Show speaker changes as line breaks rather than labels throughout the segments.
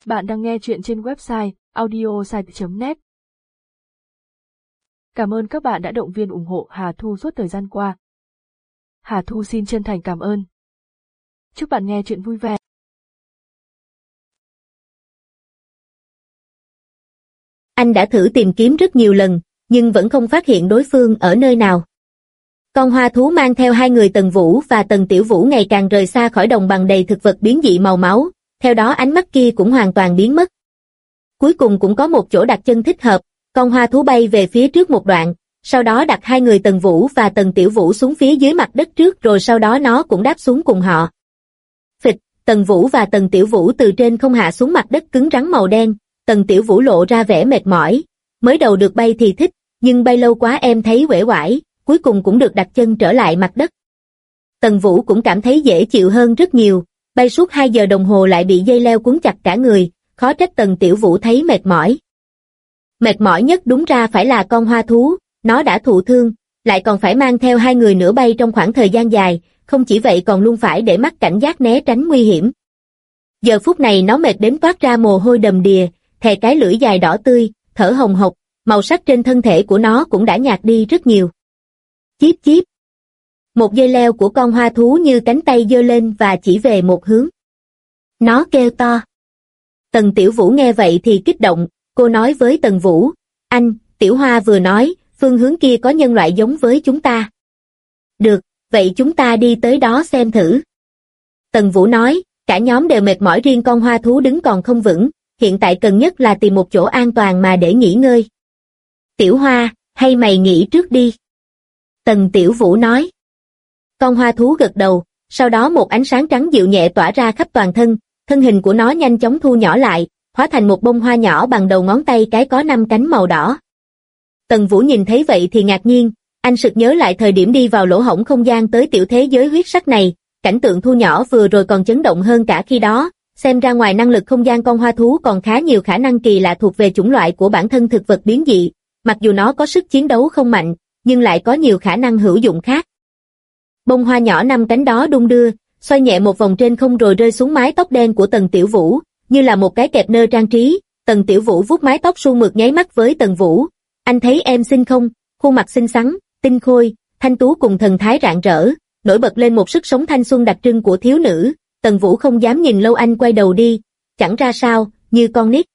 Bạn đang nghe chuyện trên website audiosite.net. Cảm ơn các bạn đã động viên ủng hộ Hà Thu suốt thời gian qua. Hà Thu xin chân thành cảm ơn. Chúc bạn nghe chuyện vui vẻ.
Anh đã thử tìm kiếm rất nhiều lần, nhưng vẫn không phát hiện đối phương ở nơi nào. Con hoa thú mang theo hai người Tần Vũ và Tần Tiểu Vũ ngày càng rời xa khỏi đồng bằng đầy thực vật biến dị màu máu, theo đó ánh mắt kia cũng hoàn toàn biến mất. Cuối cùng cũng có một chỗ đặt chân thích hợp, con hoa thú bay về phía trước một đoạn, sau đó đặt hai người Tần Vũ và Tần Tiểu Vũ xuống phía dưới mặt đất trước rồi sau đó nó cũng đáp xuống cùng họ. Phịch, Tần Vũ và Tần Tiểu Vũ từ trên không hạ xuống mặt đất cứng rắn màu đen, Tần Tiểu Vũ lộ ra vẻ mệt mỏi, mới đầu được bay thì thích, nhưng bay lâu quá em thấy uể oải, cuối cùng cũng được đặt chân trở lại mặt đất. Tần Vũ cũng cảm thấy dễ chịu hơn rất nhiều, bay suốt 2 giờ đồng hồ lại bị dây leo cuốn chặt cả người, khó trách Tần Tiểu Vũ thấy mệt mỏi. Mệt mỏi nhất đúng ra phải là con hoa thú, nó đã thụ thương, lại còn phải mang theo hai người nữa bay trong khoảng thời gian dài, không chỉ vậy còn luôn phải để mắt cảnh giác né tránh nguy hiểm. Giờ phút này nó mệt đến toát ra mồ hôi đầm đìa, thè cái lưỡi dài đỏ tươi, thở hồng hộc, màu sắc trên thân thể của nó cũng đã nhạt đi rất nhiều. Chíp chíp. Một dây leo của con hoa thú như cánh tay giơ lên và chỉ về một hướng. Nó kêu to. Tần Tiểu Vũ nghe vậy thì kích động, cô nói với Tần Vũ, anh, Tiểu Hoa vừa nói, phương hướng kia có nhân loại giống với chúng ta. Được, vậy chúng ta đi tới đó xem thử. Tần Vũ nói, cả nhóm đều mệt mỏi riêng con hoa thú đứng còn không vững, hiện tại cần nhất là tìm một chỗ an toàn mà để nghỉ ngơi. Tiểu Hoa, hay mày nghỉ trước đi. Tần Tiểu Vũ nói. Con hoa thú gật đầu, sau đó một ánh sáng trắng dịu nhẹ tỏa ra khắp toàn thân, thân hình của nó nhanh chóng thu nhỏ lại, hóa thành một bông hoa nhỏ bằng đầu ngón tay cái có 5 cánh màu đỏ. Tần Vũ nhìn thấy vậy thì ngạc nhiên, anh sực nhớ lại thời điểm đi vào lỗ hổng không gian tới tiểu thế giới huyết sắc này, cảnh tượng thu nhỏ vừa rồi còn chấn động hơn cả khi đó, xem ra ngoài năng lực không gian con hoa thú còn khá nhiều khả năng kỳ lạ thuộc về chủng loại của bản thân thực vật biến dị, mặc dù nó có sức chiến đấu không mạnh, nhưng lại có nhiều khả năng hữu dụng khác. Bông hoa nhỏ 5 cánh đó đung đưa, xoay nhẹ một vòng trên không rồi rơi xuống mái tóc đen của Tần Tiểu Vũ, như là một cái kẹp nơ trang trí. Tần Tiểu Vũ vuốt mái tóc suôn mượt nháy mắt với Tần Vũ, anh thấy em xinh không, khuôn mặt xinh xắn, tinh khôi, thanh tú cùng thần thái rạng rỡ, nổi bật lên một sức sống thanh xuân đặc trưng của thiếu nữ. Tần Vũ không dám nhìn lâu anh quay đầu đi, chẳng ra sao, như con nít.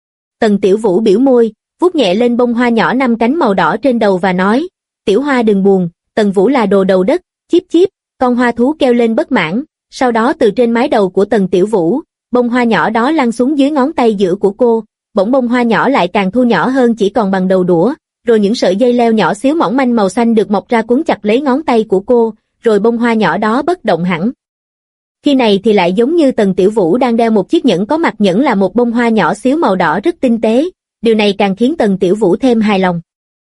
Tần Tiểu Vũ biểu môi, vuốt nhẹ lên bông hoa nhỏ 5 cánh màu đỏ trên đầu và nói, Tiểu Hoa đừng buồn, Tần Vũ là đồ đầu đất, chíp chíp, con hoa thú kêu lên bất mãn, sau đó từ trên mái đầu của Tần Tiểu Vũ, bông hoa nhỏ đó lăn xuống dưới ngón tay giữa của cô, bỗng bông hoa nhỏ lại càng thu nhỏ hơn chỉ còn bằng đầu đũa, rồi những sợi dây leo nhỏ xíu mỏng manh màu xanh được mọc ra cuốn chặt lấy ngón tay của cô, rồi bông hoa nhỏ đó bất động hẳn. Khi này thì lại giống như Tần Tiểu Vũ đang đeo một chiếc nhẫn có mặt nhẫn là một bông hoa nhỏ xíu màu đỏ rất tinh tế, điều này càng khiến Tần Tiểu Vũ thêm hài lòng.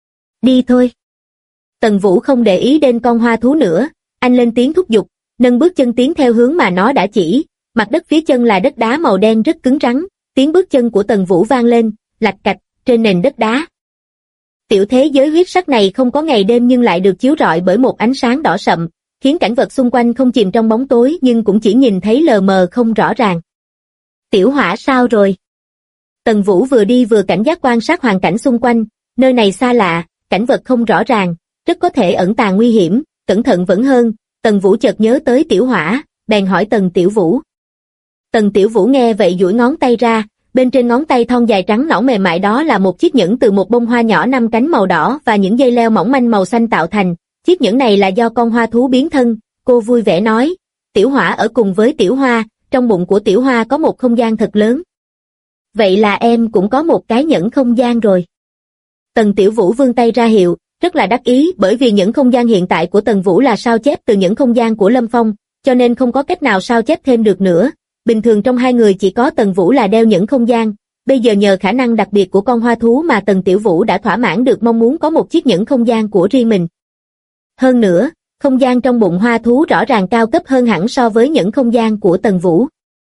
Đi thôi. Tần Vũ không để ý đến con hoa thú nữa, anh lên tiếng thúc giục, nâng bước chân tiến theo hướng mà nó đã chỉ, mặt đất phía chân là đất đá màu đen rất cứng rắn, tiếng bước chân của Tần Vũ vang lên, lạch cạch, trên nền đất đá. Tiểu thế giới huyết sắc này không có ngày đêm nhưng lại được chiếu rọi bởi một ánh sáng đỏ sậm, khiến cảnh vật xung quanh không chìm trong bóng tối nhưng cũng chỉ nhìn thấy lờ mờ không rõ ràng. Tiểu Hỏa sao rồi? Tần Vũ vừa đi vừa cảnh giác quan sát hoàn cảnh xung quanh, nơi này xa lạ, cảnh vật không rõ ràng, rất có thể ẩn tàng nguy hiểm, cẩn thận vẫn hơn. Tần Vũ chợt nhớ tới Tiểu Hỏa, bèn hỏi Tần Tiểu Vũ. Tần Tiểu Vũ nghe vậy duỗi ngón tay ra, bên trên ngón tay thon dài trắng nõn mềm mại đó là một chiếc nhẫn từ một bông hoa nhỏ 5 cánh màu đỏ và những dây leo mỏng manh màu xanh tạo thành. Chiếc nhẫn này là do con hoa thú biến thân, cô vui vẻ nói. Tiểu Hỏa ở cùng với Tiểu Hoa, trong bụng của Tiểu Hoa có một không gian thật lớn. Vậy là em cũng có một cái nhẫn không gian rồi. Tần Tiểu Vũ vươn tay ra hiệu, rất là đắc ý bởi vì nhẫn không gian hiện tại của Tần Vũ là sao chép từ nhẫn không gian của Lâm Phong, cho nên không có cách nào sao chép thêm được nữa. Bình thường trong hai người chỉ có Tần Vũ là đeo nhẫn không gian, bây giờ nhờ khả năng đặc biệt của con hoa thú mà Tần Tiểu Vũ đã thỏa mãn được mong muốn có một chiếc nhẫn không gian của riêng mình. Hơn nữa, không gian trong bụng hoa thú rõ ràng cao cấp hơn hẳn so với nhẫn không gian của Tần Vũ.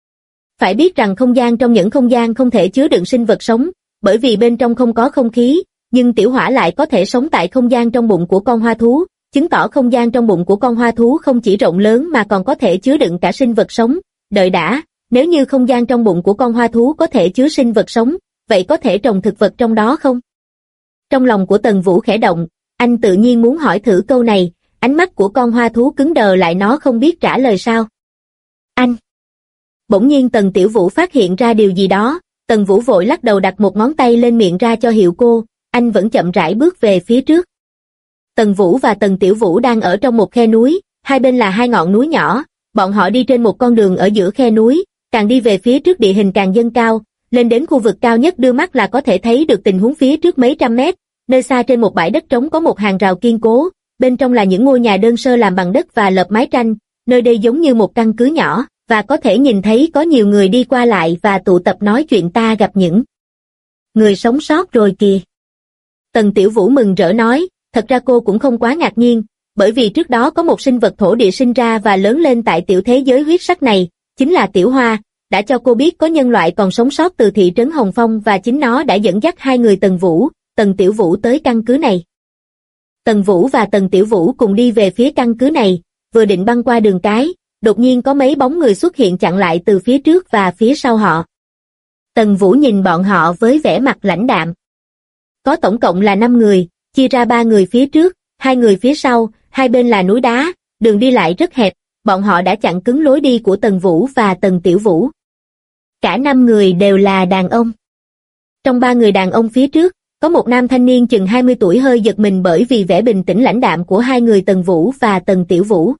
Phải biết rằng không gian trong nhẫn không gian không thể chứa đựng sinh vật sống, bởi vì bên trong không có không khí, nhưng Tiểu Hỏa lại có thể sống tại không gian trong bụng của con hoa thú, chứng tỏ không gian trong bụng của con hoa thú không chỉ rộng lớn mà còn có thể chứa đựng cả sinh vật sống. Đợi đã, Nếu như không gian trong bụng của con hoa thú có thể chứa sinh vật sống, vậy có thể trồng thực vật trong đó không? Trong lòng của Tần Vũ khẽ động, anh tự nhiên muốn hỏi thử câu này, ánh mắt của con hoa thú cứng đờ lại, nó không biết trả lời sao. Anh! Bỗng nhiên Tần Tiểu Vũ phát hiện ra điều gì đó, Tần Vũ vội lắc đầu đặt một ngón tay lên miệng ra cho hiệu cô, anh vẫn chậm rãi bước về phía trước. Tần Vũ và Tần Tiểu Vũ đang ở trong một khe núi, hai bên là hai ngọn núi nhỏ, bọn họ đi trên một con đường ở giữa khe núi, càng đi về phía trước địa hình càng dâng cao, lên đến khu vực cao nhất đưa mắt là có thể thấy được tình huống phía trước mấy trăm mét, nơi xa trên một bãi đất trống có một hàng rào kiên cố, bên trong là những ngôi nhà đơn sơ làm bằng đất và lợp mái tranh, nơi đây giống như một căn cứ nhỏ, và có thể nhìn thấy có nhiều người đi qua lại và tụ tập nói chuyện, ta gặp những người sống sót rồi kìa. Tần Tiểu Vũ mừng rỡ nói, thật ra cô cũng không quá ngạc nhiên, bởi vì trước đó có một sinh vật thổ địa sinh ra và lớn lên tại tiểu thế giới huyết sắc này, chính là Tiểu Hoa, đã cho cô biết có nhân loại còn sống sót từ thị trấn Hồng Phong và chính nó đã dẫn dắt hai người Tần Vũ, Tần Tiểu Vũ tới căn cứ này. Tần Vũ và Tần Tiểu Vũ cùng đi về phía căn cứ này, vừa định băng qua đường cái, đột nhiên có mấy bóng người xuất hiện chặn lại từ phía trước và phía sau họ. Tần Vũ nhìn bọn họ với vẻ mặt lãnh đạm. Có tổng cộng là 5 người, chia ra 3 người phía trước, 2 người phía sau, hai bên là núi đá, đường đi lại rất hẹp, bọn họ đã chặn cứng lối đi của Tần Vũ và Tần Tiểu Vũ. Cả 5 người đều là đàn ông. Trong 3 người đàn ông phía trước, có một nam thanh niên chừng 20 tuổi hơi giật mình bởi vì vẻ bình tĩnh lãnh đạm của hai người Tần Vũ và Tần Tiểu Vũ.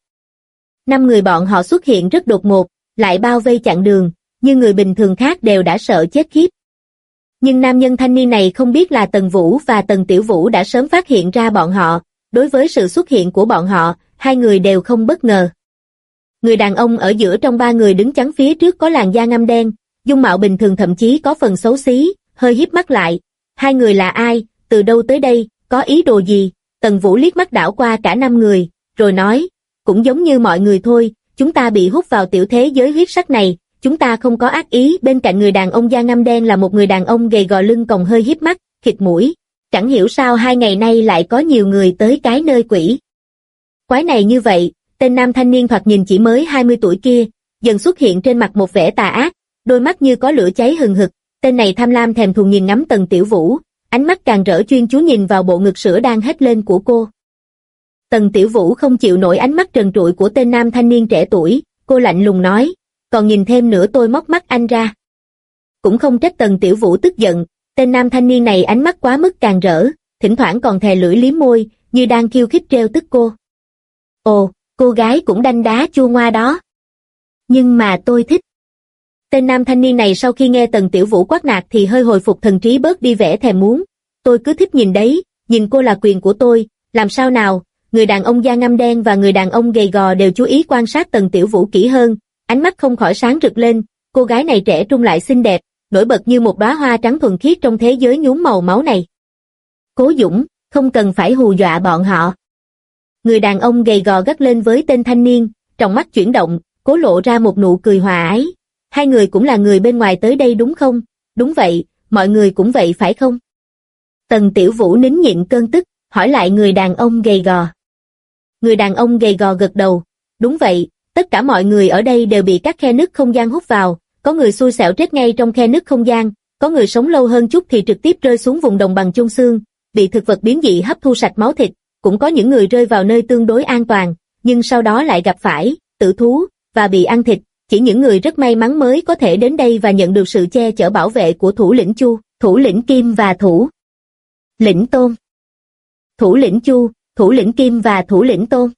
5 người bọn họ xuất hiện rất đột ngột, lại bao vây chặn đường, như người bình thường khác đều đã sợ chết khiếp. Nhưng nam nhân thanh niên này không biết là Tần Vũ và Tần Tiểu Vũ đã sớm phát hiện ra bọn họ, đối với sự xuất hiện của bọn họ, hai người đều không bất ngờ. Người đàn ông ở giữa trong 3 người đứng chắn phía trước có làn da ngăm đen, dung mạo bình thường thậm chí có phần xấu xí, hơi híp mắt lại. Hai người là ai, từ đâu tới đây, có ý đồ gì? Tần Vũ liếc mắt đảo qua cả 5 người, rồi nói, cũng giống như mọi người thôi, chúng ta bị hút vào tiểu thế giới huyết sắc này, chúng ta không có ác ý. Bên cạnh người đàn ông da ngăm đen là một người đàn ông gầy gò lưng còng hơi híp mắt, khịt mũi. Chẳng hiểu sao 2 ngày nay lại có nhiều người tới cái nơi quỷ quái này như vậy. Tên nam thanh niên thoạt nhìn chỉ mới 20 tuổi kia, dần xuất hiện trên mặt một vẻ tà ác, đôi mắt như có lửa cháy hừng hực. Tên này tham lam thèm thuồng nhìn ngắm Tần Tiểu Vũ, ánh mắt càng rỡ chuyên chú nhìn vào bộ ngực sữa đang hét lên của cô. Tần Tiểu Vũ không chịu nổi ánh mắt trần trụi của tên nam thanh niên trẻ tuổi, cô lạnh lùng nói, còn nhìn thêm nữa tôi móc mắt anh ra. Cũng không trách Tần Tiểu Vũ tức giận, tên nam thanh niên này ánh mắt quá mức càng rỡ, thỉnh thoảng còn thè lưỡi liếm môi, như đang khiêu khích trêu tức cô. Ồ, cô gái cũng đanh đá chua ngoa đó. Nhưng mà tôi thích. Tên nam thanh niên này sau khi nghe Tần Tiểu Vũ quát nạt thì hơi hồi phục thần trí, bớt đi vẻ thèm muốn. Tôi cứ thích nhìn đấy, nhìn cô là quyền của tôi, làm sao nào? Người đàn ông da ngăm đen và người đàn ông gầy gò đều chú ý quan sát Tần Tiểu Vũ kỹ hơn, ánh mắt không khỏi sáng rực lên, cô gái này trẻ trung lại xinh đẹp, nổi bật như một đóa hoa trắng thuần khiết trong thế giới nhuốm màu máu này. Cố Dũng, không cần phải hù dọa bọn họ. Người đàn ông gầy gò gắt lên với tên thanh niên, trong mắt chuyển động, cố lộ ra một nụ cười hòa ái. Hai người cũng là người bên ngoài tới đây đúng không? Đúng vậy, mọi người cũng vậy phải không? Tần Tiểu Vũ nín nhịn cơn tức, hỏi lại người đàn ông gầy gò. Người đàn ông gầy gò gật đầu, đúng vậy, tất cả mọi người ở đây đều bị các khe nứt không gian hút vào, có người xui xẻo chết ngay trong khe nứt không gian, có người sống lâu hơn chút thì trực tiếp rơi xuống vùng đồng bằng chôn xương, bị thực vật biến dị hấp thu sạch máu thịt, cũng có những người rơi vào nơi tương đối an toàn, nhưng sau đó lại gặp phải tử thú và bị ăn thịt. Chỉ những người rất may mắn mới có thể đến đây và nhận được sự che chở bảo vệ của thủ lĩnh Chu, thủ lĩnh Kim và thủ lĩnh Tôn. Thủ lĩnh Chu, thủ lĩnh Kim và thủ lĩnh Tôn.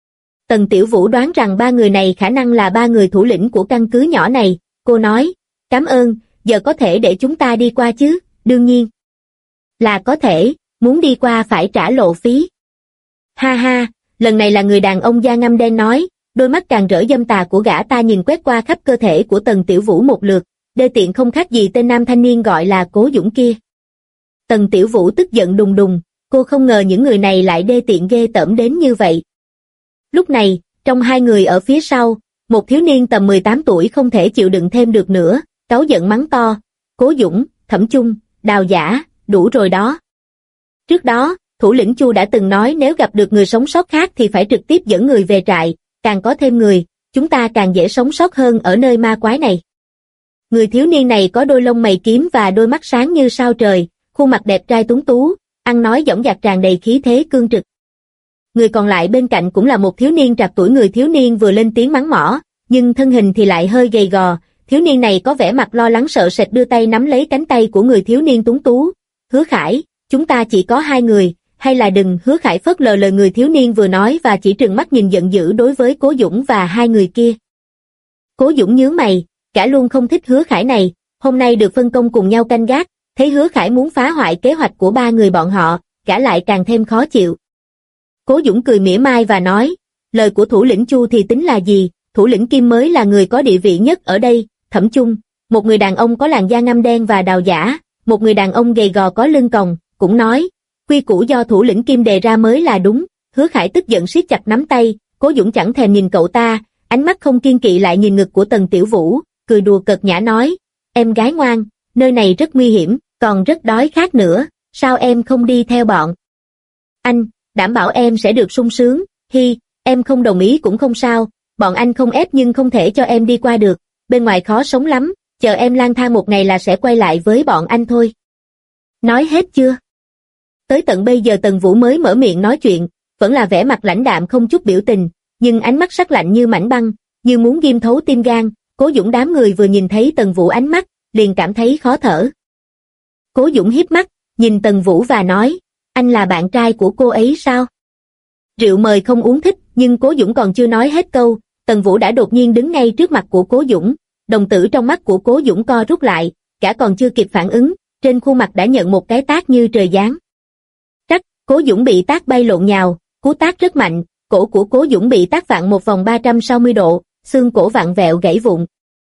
Tần Tiểu Vũ đoán rằng 3 người này khả năng là 3 người thủ lĩnh của căn cứ nhỏ này, cô nói, cảm ơn, giờ có thể để chúng ta đi qua chứ? Đương nhiên là có thể, muốn đi qua phải trả lộ phí. Ha ha, lần này là người đàn ông da ngăm đen nói, đôi mắt càng rỡ dâm tà của gã ta nhìn quét qua khắp cơ thể của Tần Tiểu Vũ một lượt, đê tiện không khác gì tên nam thanh niên gọi là Cố Dũng kia. Tần Tiểu Vũ tức giận đùng đùng, cô không ngờ những người này lại đê tiện ghê tởm đến như vậy. Lúc này, trong 2 người ở phía sau, một thiếu niên tầm 18 tuổi không thể chịu đựng thêm được nữa, cáu giận mắng to, Cố Dũng, Thẩm Chung, Đào Giả, đủ rồi đó. Trước đó, thủ lĩnh Chu đã từng nói nếu gặp được người sống sót khác thì phải trực tiếp dẫn người về trại, càng có thêm người, chúng ta càng dễ sống sót hơn ở nơi ma quái này. Người thiếu niên này có đôi lông mày kiếm và đôi mắt sáng như sao trời, khuôn mặt đẹp trai tuấn tú, ăn nói dõng dạc tràn đầy khí thế cương trực. Người còn lại bên cạnh cũng là một thiếu niên trạc tuổi. Người thiếu niên vừa lên tiếng mắng mỏ, nhưng thân hình thì lại hơi gầy gò. Thiếu niên này có vẻ mặt lo lắng sợ sệt, đưa tay nắm lấy cánh tay của người thiếu niên tuấn tú. Hứa Khải, chúng ta chỉ có 2 người, hay là đừng. Hứa Khải phớt lờ lời người thiếu niên vừa nói và chỉ trừng mắt nhìn giận dữ đối với Cố Dũng và 2 người kia. Cố Dũng nhướng mày, cả luôn không thích Hứa Khải này, hôm nay được phân công cùng nhau canh gác, thấy Hứa Khải muốn phá hoại kế hoạch của 3 người bọn họ, cả lại càng thêm khó chịu. Cố Dũng cười mỉa mai và nói, lời của thủ lĩnh Chu thì tính là gì, thủ lĩnh Kim mới là người có địa vị nhất ở đây. Thẩm Chung, một người đàn ông có làn da ngăm đen và Đào Giả, một người đàn ông gầy gò có lưng còng, cũng nói, quy củ do thủ lĩnh Kim đề ra mới là đúng. Hứa Khải tức giận siết chặt nắm tay, Cố Dũng chẳng thèm nhìn cậu ta, ánh mắt không kiêng kỵ lại nhìn ngực của Tần Tiểu Vũ, cười đùa cợt nhã nói, em gái ngoan, nơi này rất nguy hiểm, còn rất đói khát nữa, sao em không đi theo bọn anh, đảm bảo em sẽ được sung sướng. Hi, em không đồng ý cũng không sao, bọn anh không ép nhưng không thể cho em đi qua được, bên ngoài khó sống lắm, chờ em lang thang một ngày là sẽ quay lại với bọn anh thôi. Nói hết chưa? Tới tận bây giờ Tần Vũ mới mở miệng nói chuyện, vẫn là vẻ mặt lãnh đạm không chút biểu tình, nhưng ánh mắt sắc lạnh như mảnh băng, như muốn ghim thấu tim gan. Cố Dũng đám người vừa nhìn thấy Tần Vũ ánh mắt, liền cảm thấy khó thở. Cố Dũng híp mắt, nhìn Tần Vũ và nói, anh là bạn trai của cô ấy sao? Rượu mời không uống thích, nhưng Cố Dũng còn chưa nói hết câu, Tần Vũ đã đột nhiên đứng ngay trước mặt của Cố Dũng, đồng tử trong mắt của Cố Dũng co rút lại, cả còn chưa kịp phản ứng, trên khuôn mặt đã nhận một cái tát như trời giáng. Trắc, Cố Dũng bị tát bay lộn nhào, cú tát rất mạnh, cổ của Cố Dũng bị tát vặn một vòng 360 độ, xương cổ vặn vẹo gãy vụn.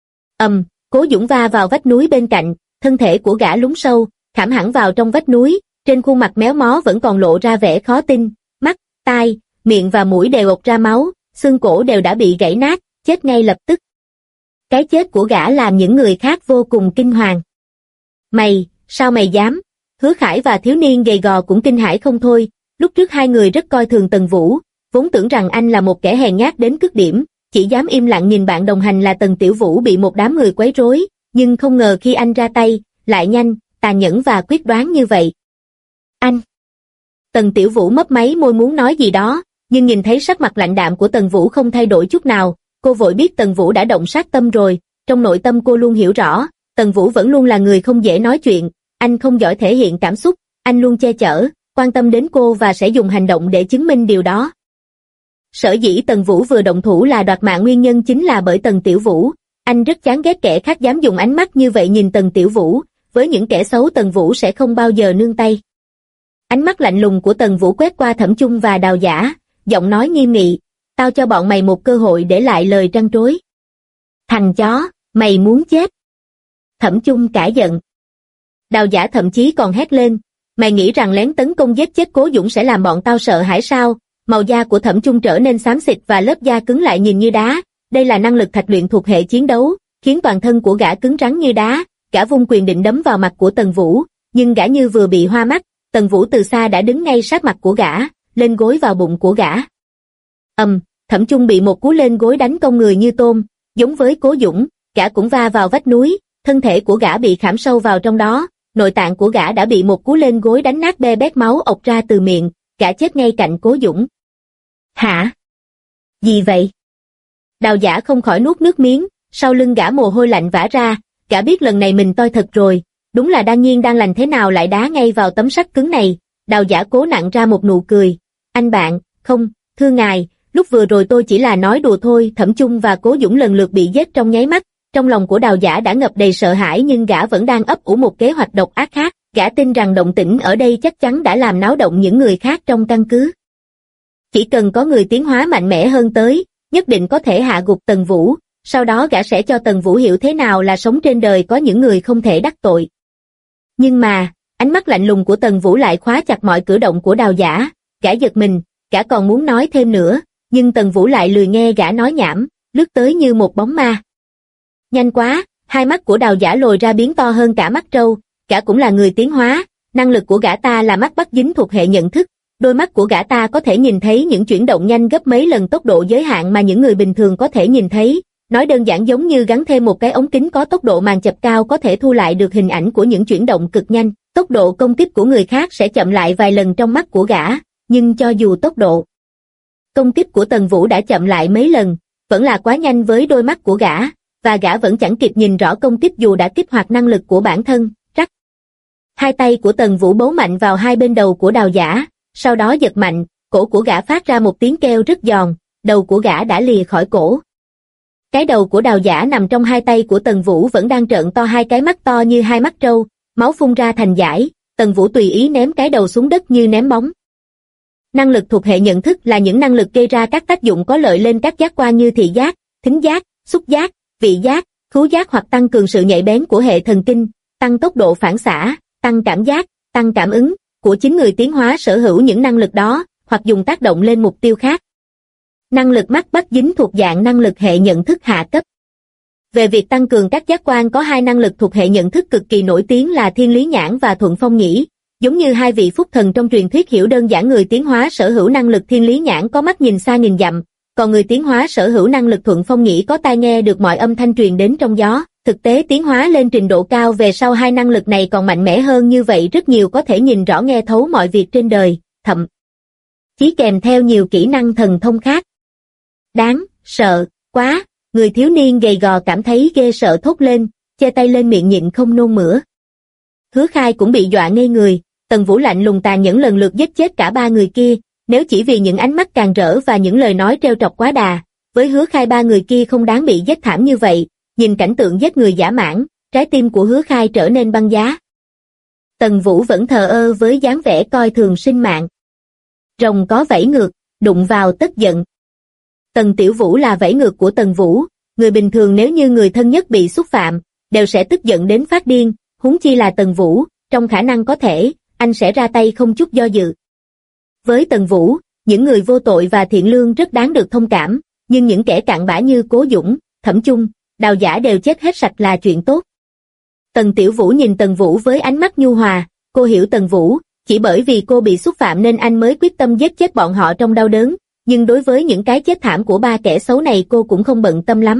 Cố Dũng va vào vách núi bên cạnh, thân thể của gã lún sâu, khảm hẳn vào trong vách núi, trên khuôn mặt méo mó vẫn còn lộ ra vẻ khó tin, mắt, tai, miệng và mũi đều ộc ra máu, xương cổ đều đã bị gãy nát, chết ngay lập tức. Cái chết của gã làm những người khác vô cùng kinh hoàng. Mày, sao mày dám? Hứa Khải và thiếu niên gầy gò cũng kinh hãi không thôi, lúc trước 2 người rất coi thường Tần Vũ, vốn tưởng rằng anh là một kẻ hèn nhát đến cực điểm, chỉ dám im lặng nhìn bạn đồng hành là Tần Tiểu Vũ bị một đám người quấy rối, nhưng không ngờ khi anh ra tay, lại nhanh, tàn nhẫn và quyết đoán như vậy. Anh! Tần Tiểu Vũ mấp máy môi muốn nói gì đó, nhưng nhìn thấy sắc mặt lạnh đạm của Tần Vũ không thay đổi chút nào, cô vội biết Tần Vũ đã động sát tâm rồi, trong nội tâm cô luôn hiểu rõ, Tần Vũ vẫn luôn là người không dễ nói chuyện, anh không giỏi thể hiện cảm xúc, anh luôn che chở, quan tâm đến cô và sẽ dùng hành động để chứng minh điều đó. Sở dĩ Tần Vũ vừa động thủ là đoạt mạng nguyên nhân chính là bởi Tần Tiểu Vũ, anh rất chán ghét kẻ khác dám dùng ánh mắt như vậy nhìn Tần Tiểu Vũ, với những kẻ xấu Tần Vũ sẽ không bao giờ nương tay. Ánh mắt lạnh lùng của Tần Vũ quét qua Thẩm Chung và Đào Giả, giọng nói nghiêm nghị, tao cho bọn mày một cơ hội để lại lời trăn trối. Thằng chó, mày muốn chết. Thẩm Chung cả giận. Đào Giả thậm chí còn hét lên, mày nghĩ rằng lén tấn công giết chết Cố Dũng sẽ làm bọn tao sợ hãi sao? Màu da của Thẩm Chung trở nên xám xịt và lớp da cứng lại nhìn như đá, đây là năng lực thạch luyện thuộc hệ chiến đấu, khiến toàn thân của gã cứng rắn như đá, gã vung quyền định đấm vào mặt của Tần Vũ, nhưng gã như vừa bị hoa mắt, Tần Vũ từ xa đã đứng ngay sát mặt của gã, lên gối vào bụng của gã. Thẩm Chung bị một cú lên gối đánh cong người như tôm, giống với Cố Dũng, gã cũng va vào vách núi, thân thể của gã bị khảm sâu vào trong đó, nội tạng của gã đã bị một cú lên gối đánh nát be bét máu ộc ra từ miệng, gã chết ngay cạnh Cố Dũng. Hả? Gì vậy? Đào Giả không khỏi nuốt nước miếng, sau lưng gã mồ hôi lạnh vã ra, gã biết lần này mình toi thật rồi, đúng là đang nhiên đang lành thế nào lại đá ngay vào tấm sắt cứng này. Đào Giả cố nặn ra một nụ cười, anh bạn, không, thưa ngài, lúc vừa rồi tôi chỉ là nói đùa thôi. Thẩm Chung và Cố Dũng lần lượt bị giết trong nháy mắt, trong lòng của Đào Giả đã ngập đầy sợ hãi nhưng gã vẫn đang ấp ủ một kế hoạch độc ác khác, gã tin rằng động tĩnh ở đây chắc chắn đã làm náo động những người khác trong căn cứ. Chỉ cần có người tiến hóa mạnh mẽ hơn tới, nhất định có thể hạ gục Tần Vũ, sau đó gã sẽ cho Tần Vũ hiểu thế nào là sống trên đời có những người không thể đắc tội. Nhưng mà, ánh mắt lạnh lùng của Tần Vũ lại khóa chặt mọi cử động của Đào Giả, gã giật mình, gã còn muốn nói thêm nữa, nhưng Tần Vũ lại lười nghe gã nói nhảm, lướt tới như một bóng ma. Nhanh quá, hai mắt của Đào Giả lồi ra biến to hơn cả mắt trâu, gã cũng là người tiến hóa, năng lực của gã ta là mắt bắt dính thuộc hệ nhận thức, đôi mắt của gã ta có thể nhìn thấy những chuyển động nhanh gấp mấy lần tốc độ giới hạn mà những người bình thường có thể nhìn thấy, Nói đơn giản giống như gắn thêm một cái ống kính có tốc độ màn chập cao có thể thu lại được hình ảnh của những chuyển động cực nhanh. Tốc độ công kích của người khác sẽ chậm lại vài lần trong mắt của gã, nhưng cho dù tốc độ công kích của Tần Vũ đã chậm lại mấy lần, vẫn là quá nhanh với đôi mắt của gã, và gã vẫn chẳng kịp nhìn rõ công kích dù đã kích hoạt năng lực của bản thân. Rắc. Hai tay của Tần Vũ bấu mạnh vào hai bên đầu của Đào Giả, sau đó giật mạnh, cổ của gã phát ra một tiếng kêu rất giòn, đầu của gã đã lìa khỏi cổ. Cái đầu của Đào Giả nằm trong hai tay của Tần Vũ vẫn đang trợn to hai cái mắt to như hai mắt trâu, máu phun ra thành dải. Tần Vũ tùy ý ném cái đầu xuống đất như ném bóng. Năng lực thuộc hệ nhận thức là những năng lực gây ra các tác dụng có lợi lên các giác quan như thị giác, thính giác, xúc giác, vị giác, khứu giác hoặc tăng cường sự nhạy bén của hệ thần kinh, tăng tốc độ phản xạ, tăng cảm giác, tăng cảm ứng của chính người tiến hóa sở hữu những năng lực đó, hoặc dùng tác động lên mục tiêu khác. Năng lực mắt bắt dính thuộc dạng năng lực hệ nhận thức hạ cấp. Về việc tăng cường các giác quan có hai năng lực thuộc hệ nhận thức cực kỳ nổi tiếng là Thiên Lý Nhãn và Thuận Phong Nhĩ. Giống như hai vị phúc thần trong truyền thuyết hiểu đơn giản người tiến hóa sở hữu năng lực Thiên Lý Nhãn có mắt nhìn xa nghìn dặm, còn người tiến hóa sở hữu năng lực Thuận Phong Nhĩ có tai nghe được mọi âm thanh truyền đến trong gió. Thực tế tiến hóa lên trình độ cao về sau hai năng lực này còn mạnh mẽ hơn như vậy rất nhiều, có thể nhìn rõ nghe thấu mọi việc trên đời, thậm chí kèm theo nhiều kỹ năng thần thông khác. Đáng sợ quá, người thiếu niên gầy gò cảm thấy ghê sợ thốt lên, che tay lên miệng nhịn không nôn mửa. Hứa Khai cũng bị dọa ngây người. Tần Vũ lạnh lùng tàn nhẫn lần lượt giết chết cả ba người kia, nếu chỉ vì những ánh mắt càng rỡ và những lời nói trêu chọc quá đà, với Hứa Khai ba người kia không đáng bị giết thảm như vậy. Nhìn cảnh tượng giết người dã man, trái tim của Hứa Khai trở nên băng giá. Tần Vũ vẫn thờ ơ với dáng vẻ coi thường sinh mạng. Rồng có vẫy ngược, đụng vào tất giận. Tần Tiểu Vũ là vẫy ngược của Tần Vũ, người bình thường nếu như người thân nhất bị xúc phạm, đều sẽ tức giận đến phát điên, huống chi là Tần Vũ, trong khả năng có thể, anh sẽ ra tay không chút do dự. Với Tần Vũ, những người vô tội và thiện lương rất đáng được thông cảm, nhưng những kẻ cặn bã như Cố Dũng, Thẩm Chung, Đào Giả đều chết hết sạch là chuyện tốt. Tần Tiểu Vũ nhìn Tần Vũ với ánh mắt nhu hòa, cô hiểu Tần Vũ, chỉ bởi vì cô bị xúc phạm nên anh mới quyết tâm giết chết bọn họ trong đau đớn, nhưng đối với những cái chết thảm của ba kẻ xấu này cô cũng không bận tâm lắm.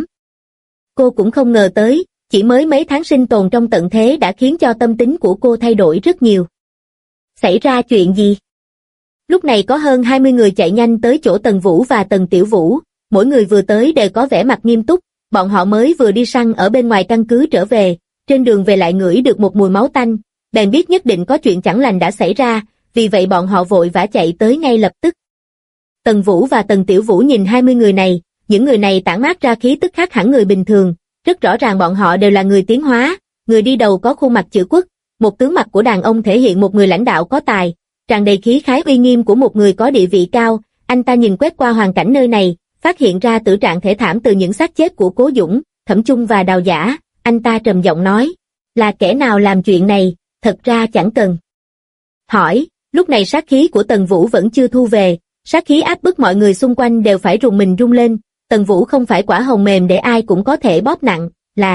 Cô cũng không ngờ tới, chỉ mới mấy tháng sinh tồn trong tận thế đã khiến cho tâm tính của cô thay đổi rất nhiều. Xảy ra chuyện gì? Lúc này có hơn 20 người chạy nhanh tới chỗ Tần Vũ và Tần Tiểu Vũ, mỗi người vừa tới đều có vẻ mặt nghiêm túc, bọn họ mới vừa đi săn ở bên ngoài căn cứ trở về, trên đường về lại ngửi được một mùi máu tanh, bèn biết nhất định có chuyện chẳng lành đã xảy ra, vì vậy bọn họ vội vã chạy tới ngay lập tức. Tần Vũ và Tần Tiểu Vũ nhìn 20 người này, những người này tản mát ra khí tức khác hẳn người bình thường, rất rõ ràng bọn họ đều là người tiến hóa, người đi đầu có khuôn mặt chữ quốc, một tướng mặt của đàn ông thể hiện một người lãnh đạo có tài, tràn đầy khí khái uy nghiêm của một người có địa vị cao. Anh ta nhìn quét qua hoàn cảnh nơi này, phát hiện ra tử trạng thê thảm từ những xác chết của Cố Dũng, Thẩm Chung và Đào Giả, anh ta trầm giọng nói, là kẻ nào làm chuyện này, thật ra chẳng cần hỏi. Lúc này sát khí của Tần Vũ vẫn chưa thu về, sát khí áp bức mọi người xung quanh đều phải rùng mình rung lên. Tần Vũ không phải quả hồng mềm để ai cũng có thể bóp nặng,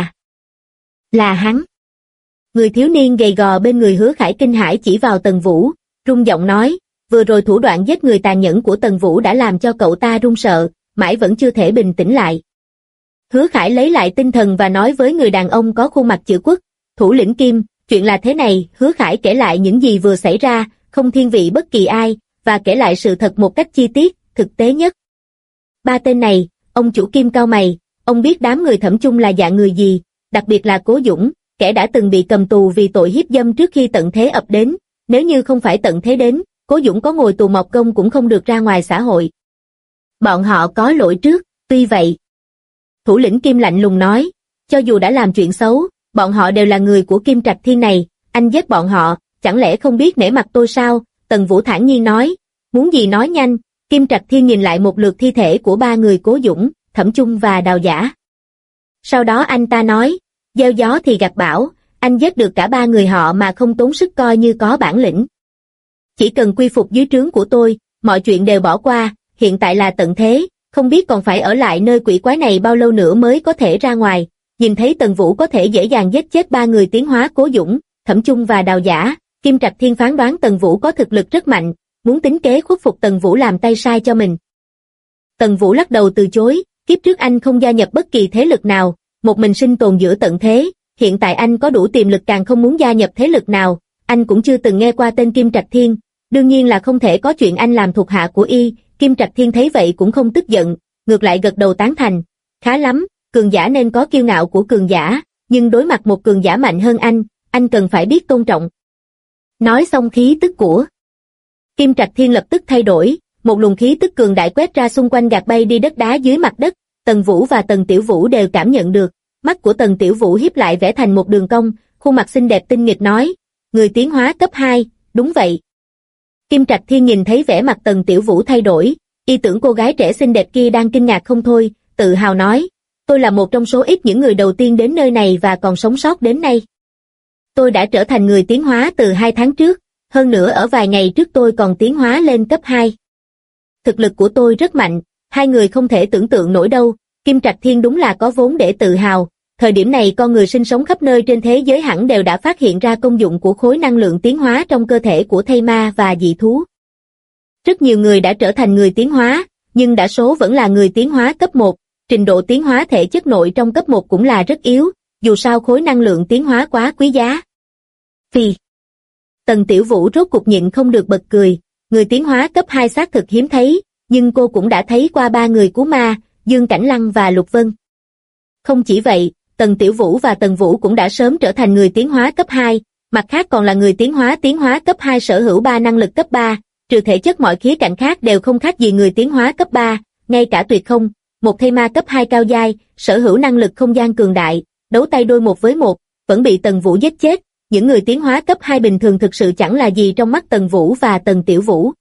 là hắn. Người thiếu niên gầy gò bên người Hứa Khải kinh hãi chỉ vào Tần Vũ, rung giọng nói, vừa rồi thủ đoạn giết người tàn nhẫn của Tần Vũ đã làm cho cậu ta run sợ, mãi vẫn chưa thể bình tĩnh lại. Hứa Khải lấy lại tinh thần và nói với người đàn ông có khuôn mặt chữ quốc, thủ lĩnh Kim, chuyện là thế này. Hứa Khải kể lại những gì vừa xảy ra, không thiên vị bất kỳ ai, và kể lại sự thật một cách chi tiết, thực tế nhất. Ba tên này, ông chủ Kim cau mày, ông biết đám người Thẩm Chung là dạng người gì, đặc biệt là Cố Dũng, kẻ đã từng bị cầm tù vì tội hiếp dâm trước khi tận thế ập đến, nếu như không phải tận thế đến, Cố Dũng có ngồi tù mọc công cũng không được ra ngoài xã hội. Bọn họ có lỗi trước, tuy vậy. Thủ lĩnh Kim lạnh lùng nói, cho dù đã làm chuyện xấu, bọn họ đều là người của Kim Trạch Thiên này, anh giết bọn họ, chẳng lẽ không biết nể mặt tôi sao? Tần Vũ thản nhiên nói, muốn gì nói nhanh. Kim Trạch Thiên nhìn lại một lượt thi thể của ba người Cố Dũng, Thẩm Chung và Đào Giả. Sau đó anh ta nói, gieo gió thì gặt bão, anh giết được cả ba người họ mà không tốn sức coi như có bản lĩnh. Chỉ cần quy phục dưới trướng của tôi, mọi chuyện đều bỏ qua, hiện tại là tận thế, không biết còn phải ở lại nơi quỷ quái này bao lâu nữa mới có thể ra ngoài. Nhìn thấy Tần Vũ có thể dễ dàng giết chết ba người tiến hóa Cố Dũng, Thẩm Chung và Đào Giả, Kim Trạch Thiên phán đoán Tần Vũ có thực lực rất mạnh, muốn tính kế khuất phục Tần Vũ làm tay sai cho mình. Tần Vũ lắc đầu từ chối, kiếp trước anh không gia nhập bất kỳ thế lực nào, một mình sinh tồn giữa tận thế, hiện tại anh có đủ tiềm lực càng không muốn gia nhập thế lực nào, anh cũng chưa từng nghe qua tên Kim Trạch Thiên, đương nhiên là không thể có chuyện anh làm thuộc hạ của y. Kim Trạch Thiên thấy vậy cũng không tức giận, ngược lại gật đầu tán thành, khá lắm, cường giả nên có kiêu ngạo của cường giả, nhưng đối mặt một cường giả mạnh hơn anh cần phải biết tôn trọng. Nói xong khí tức của Kim Trạch Thiên lập tức thay đổi, một luồng khí tức cường đại quét ra xung quanh gạt bay đi đất đá dưới mặt đất, Tần Vũ và Tần Tiểu Vũ đều cảm nhận được, mắt của Tần Tiểu Vũ hiếp lại vẽ thành một đường cong, khuôn mặt xinh đẹp tinh nghịch nói, người tiến hóa cấp 2, đúng vậy. Kim Trạch Thiên nhìn thấy vẻ mặt Tần Tiểu Vũ thay đổi, y tưởng cô gái trẻ xinh đẹp kia đang kinh ngạc không thôi, tự hào nói, tôi là một trong số ít những người đầu tiên đến nơi này và còn sống sót đến nay. Tôi đã trở thành người tiến hóa từ 2 tháng trước, hơn nữa ở vài ngày trước tôi còn tiến hóa lên cấp 2. Thực lực của tôi rất mạnh, hai người không thể tưởng tượng nổi đâu, Kim Trạch Thiên đúng là có vốn để tự hào, thời điểm này con người sinh sống khắp nơi trên thế giới hẳn đều đã phát hiện ra công dụng của khối năng lượng tiến hóa trong cơ thể của thây ma và dị thú. Rất nhiều người đã trở thành người tiến hóa, nhưng đa số vẫn là người tiến hóa cấp 1, trình độ tiến hóa thể chất nội trong cấp 1 cũng là rất yếu, dù sao khối năng lượng tiến hóa quá quý giá. Vì Tần Tiểu Vũ rốt cục nhịn không được bật cười, người tiến hóa cấp 2 xác thực hiếm thấy, nhưng cô cũng đã thấy qua 3 người Cú Ma, Dương Cảnh Lăng và Lục Vân. Không chỉ vậy, Tần Tiểu Vũ và Tần Vũ cũng đã sớm trở thành người tiến hóa cấp 2, mặt khác còn là người tiến hóa cấp 2 sở hữu 3 năng lực cấp 3, trừ thể chất mọi khía cạnh khác đều không khác gì người tiến hóa cấp 3, ngay cả Tuyệt Không, một thây ma cấp 2 cao giai, sở hữu năng lực không gian cường đại, đấu tay đôi 1 với 1, vẫn bị Tần Vũ giết chết, những người tiến hóa cấp 2 bình thường thực sự chẳng là gì trong mắt Tần Vũ và Tần Tiểu Vũ.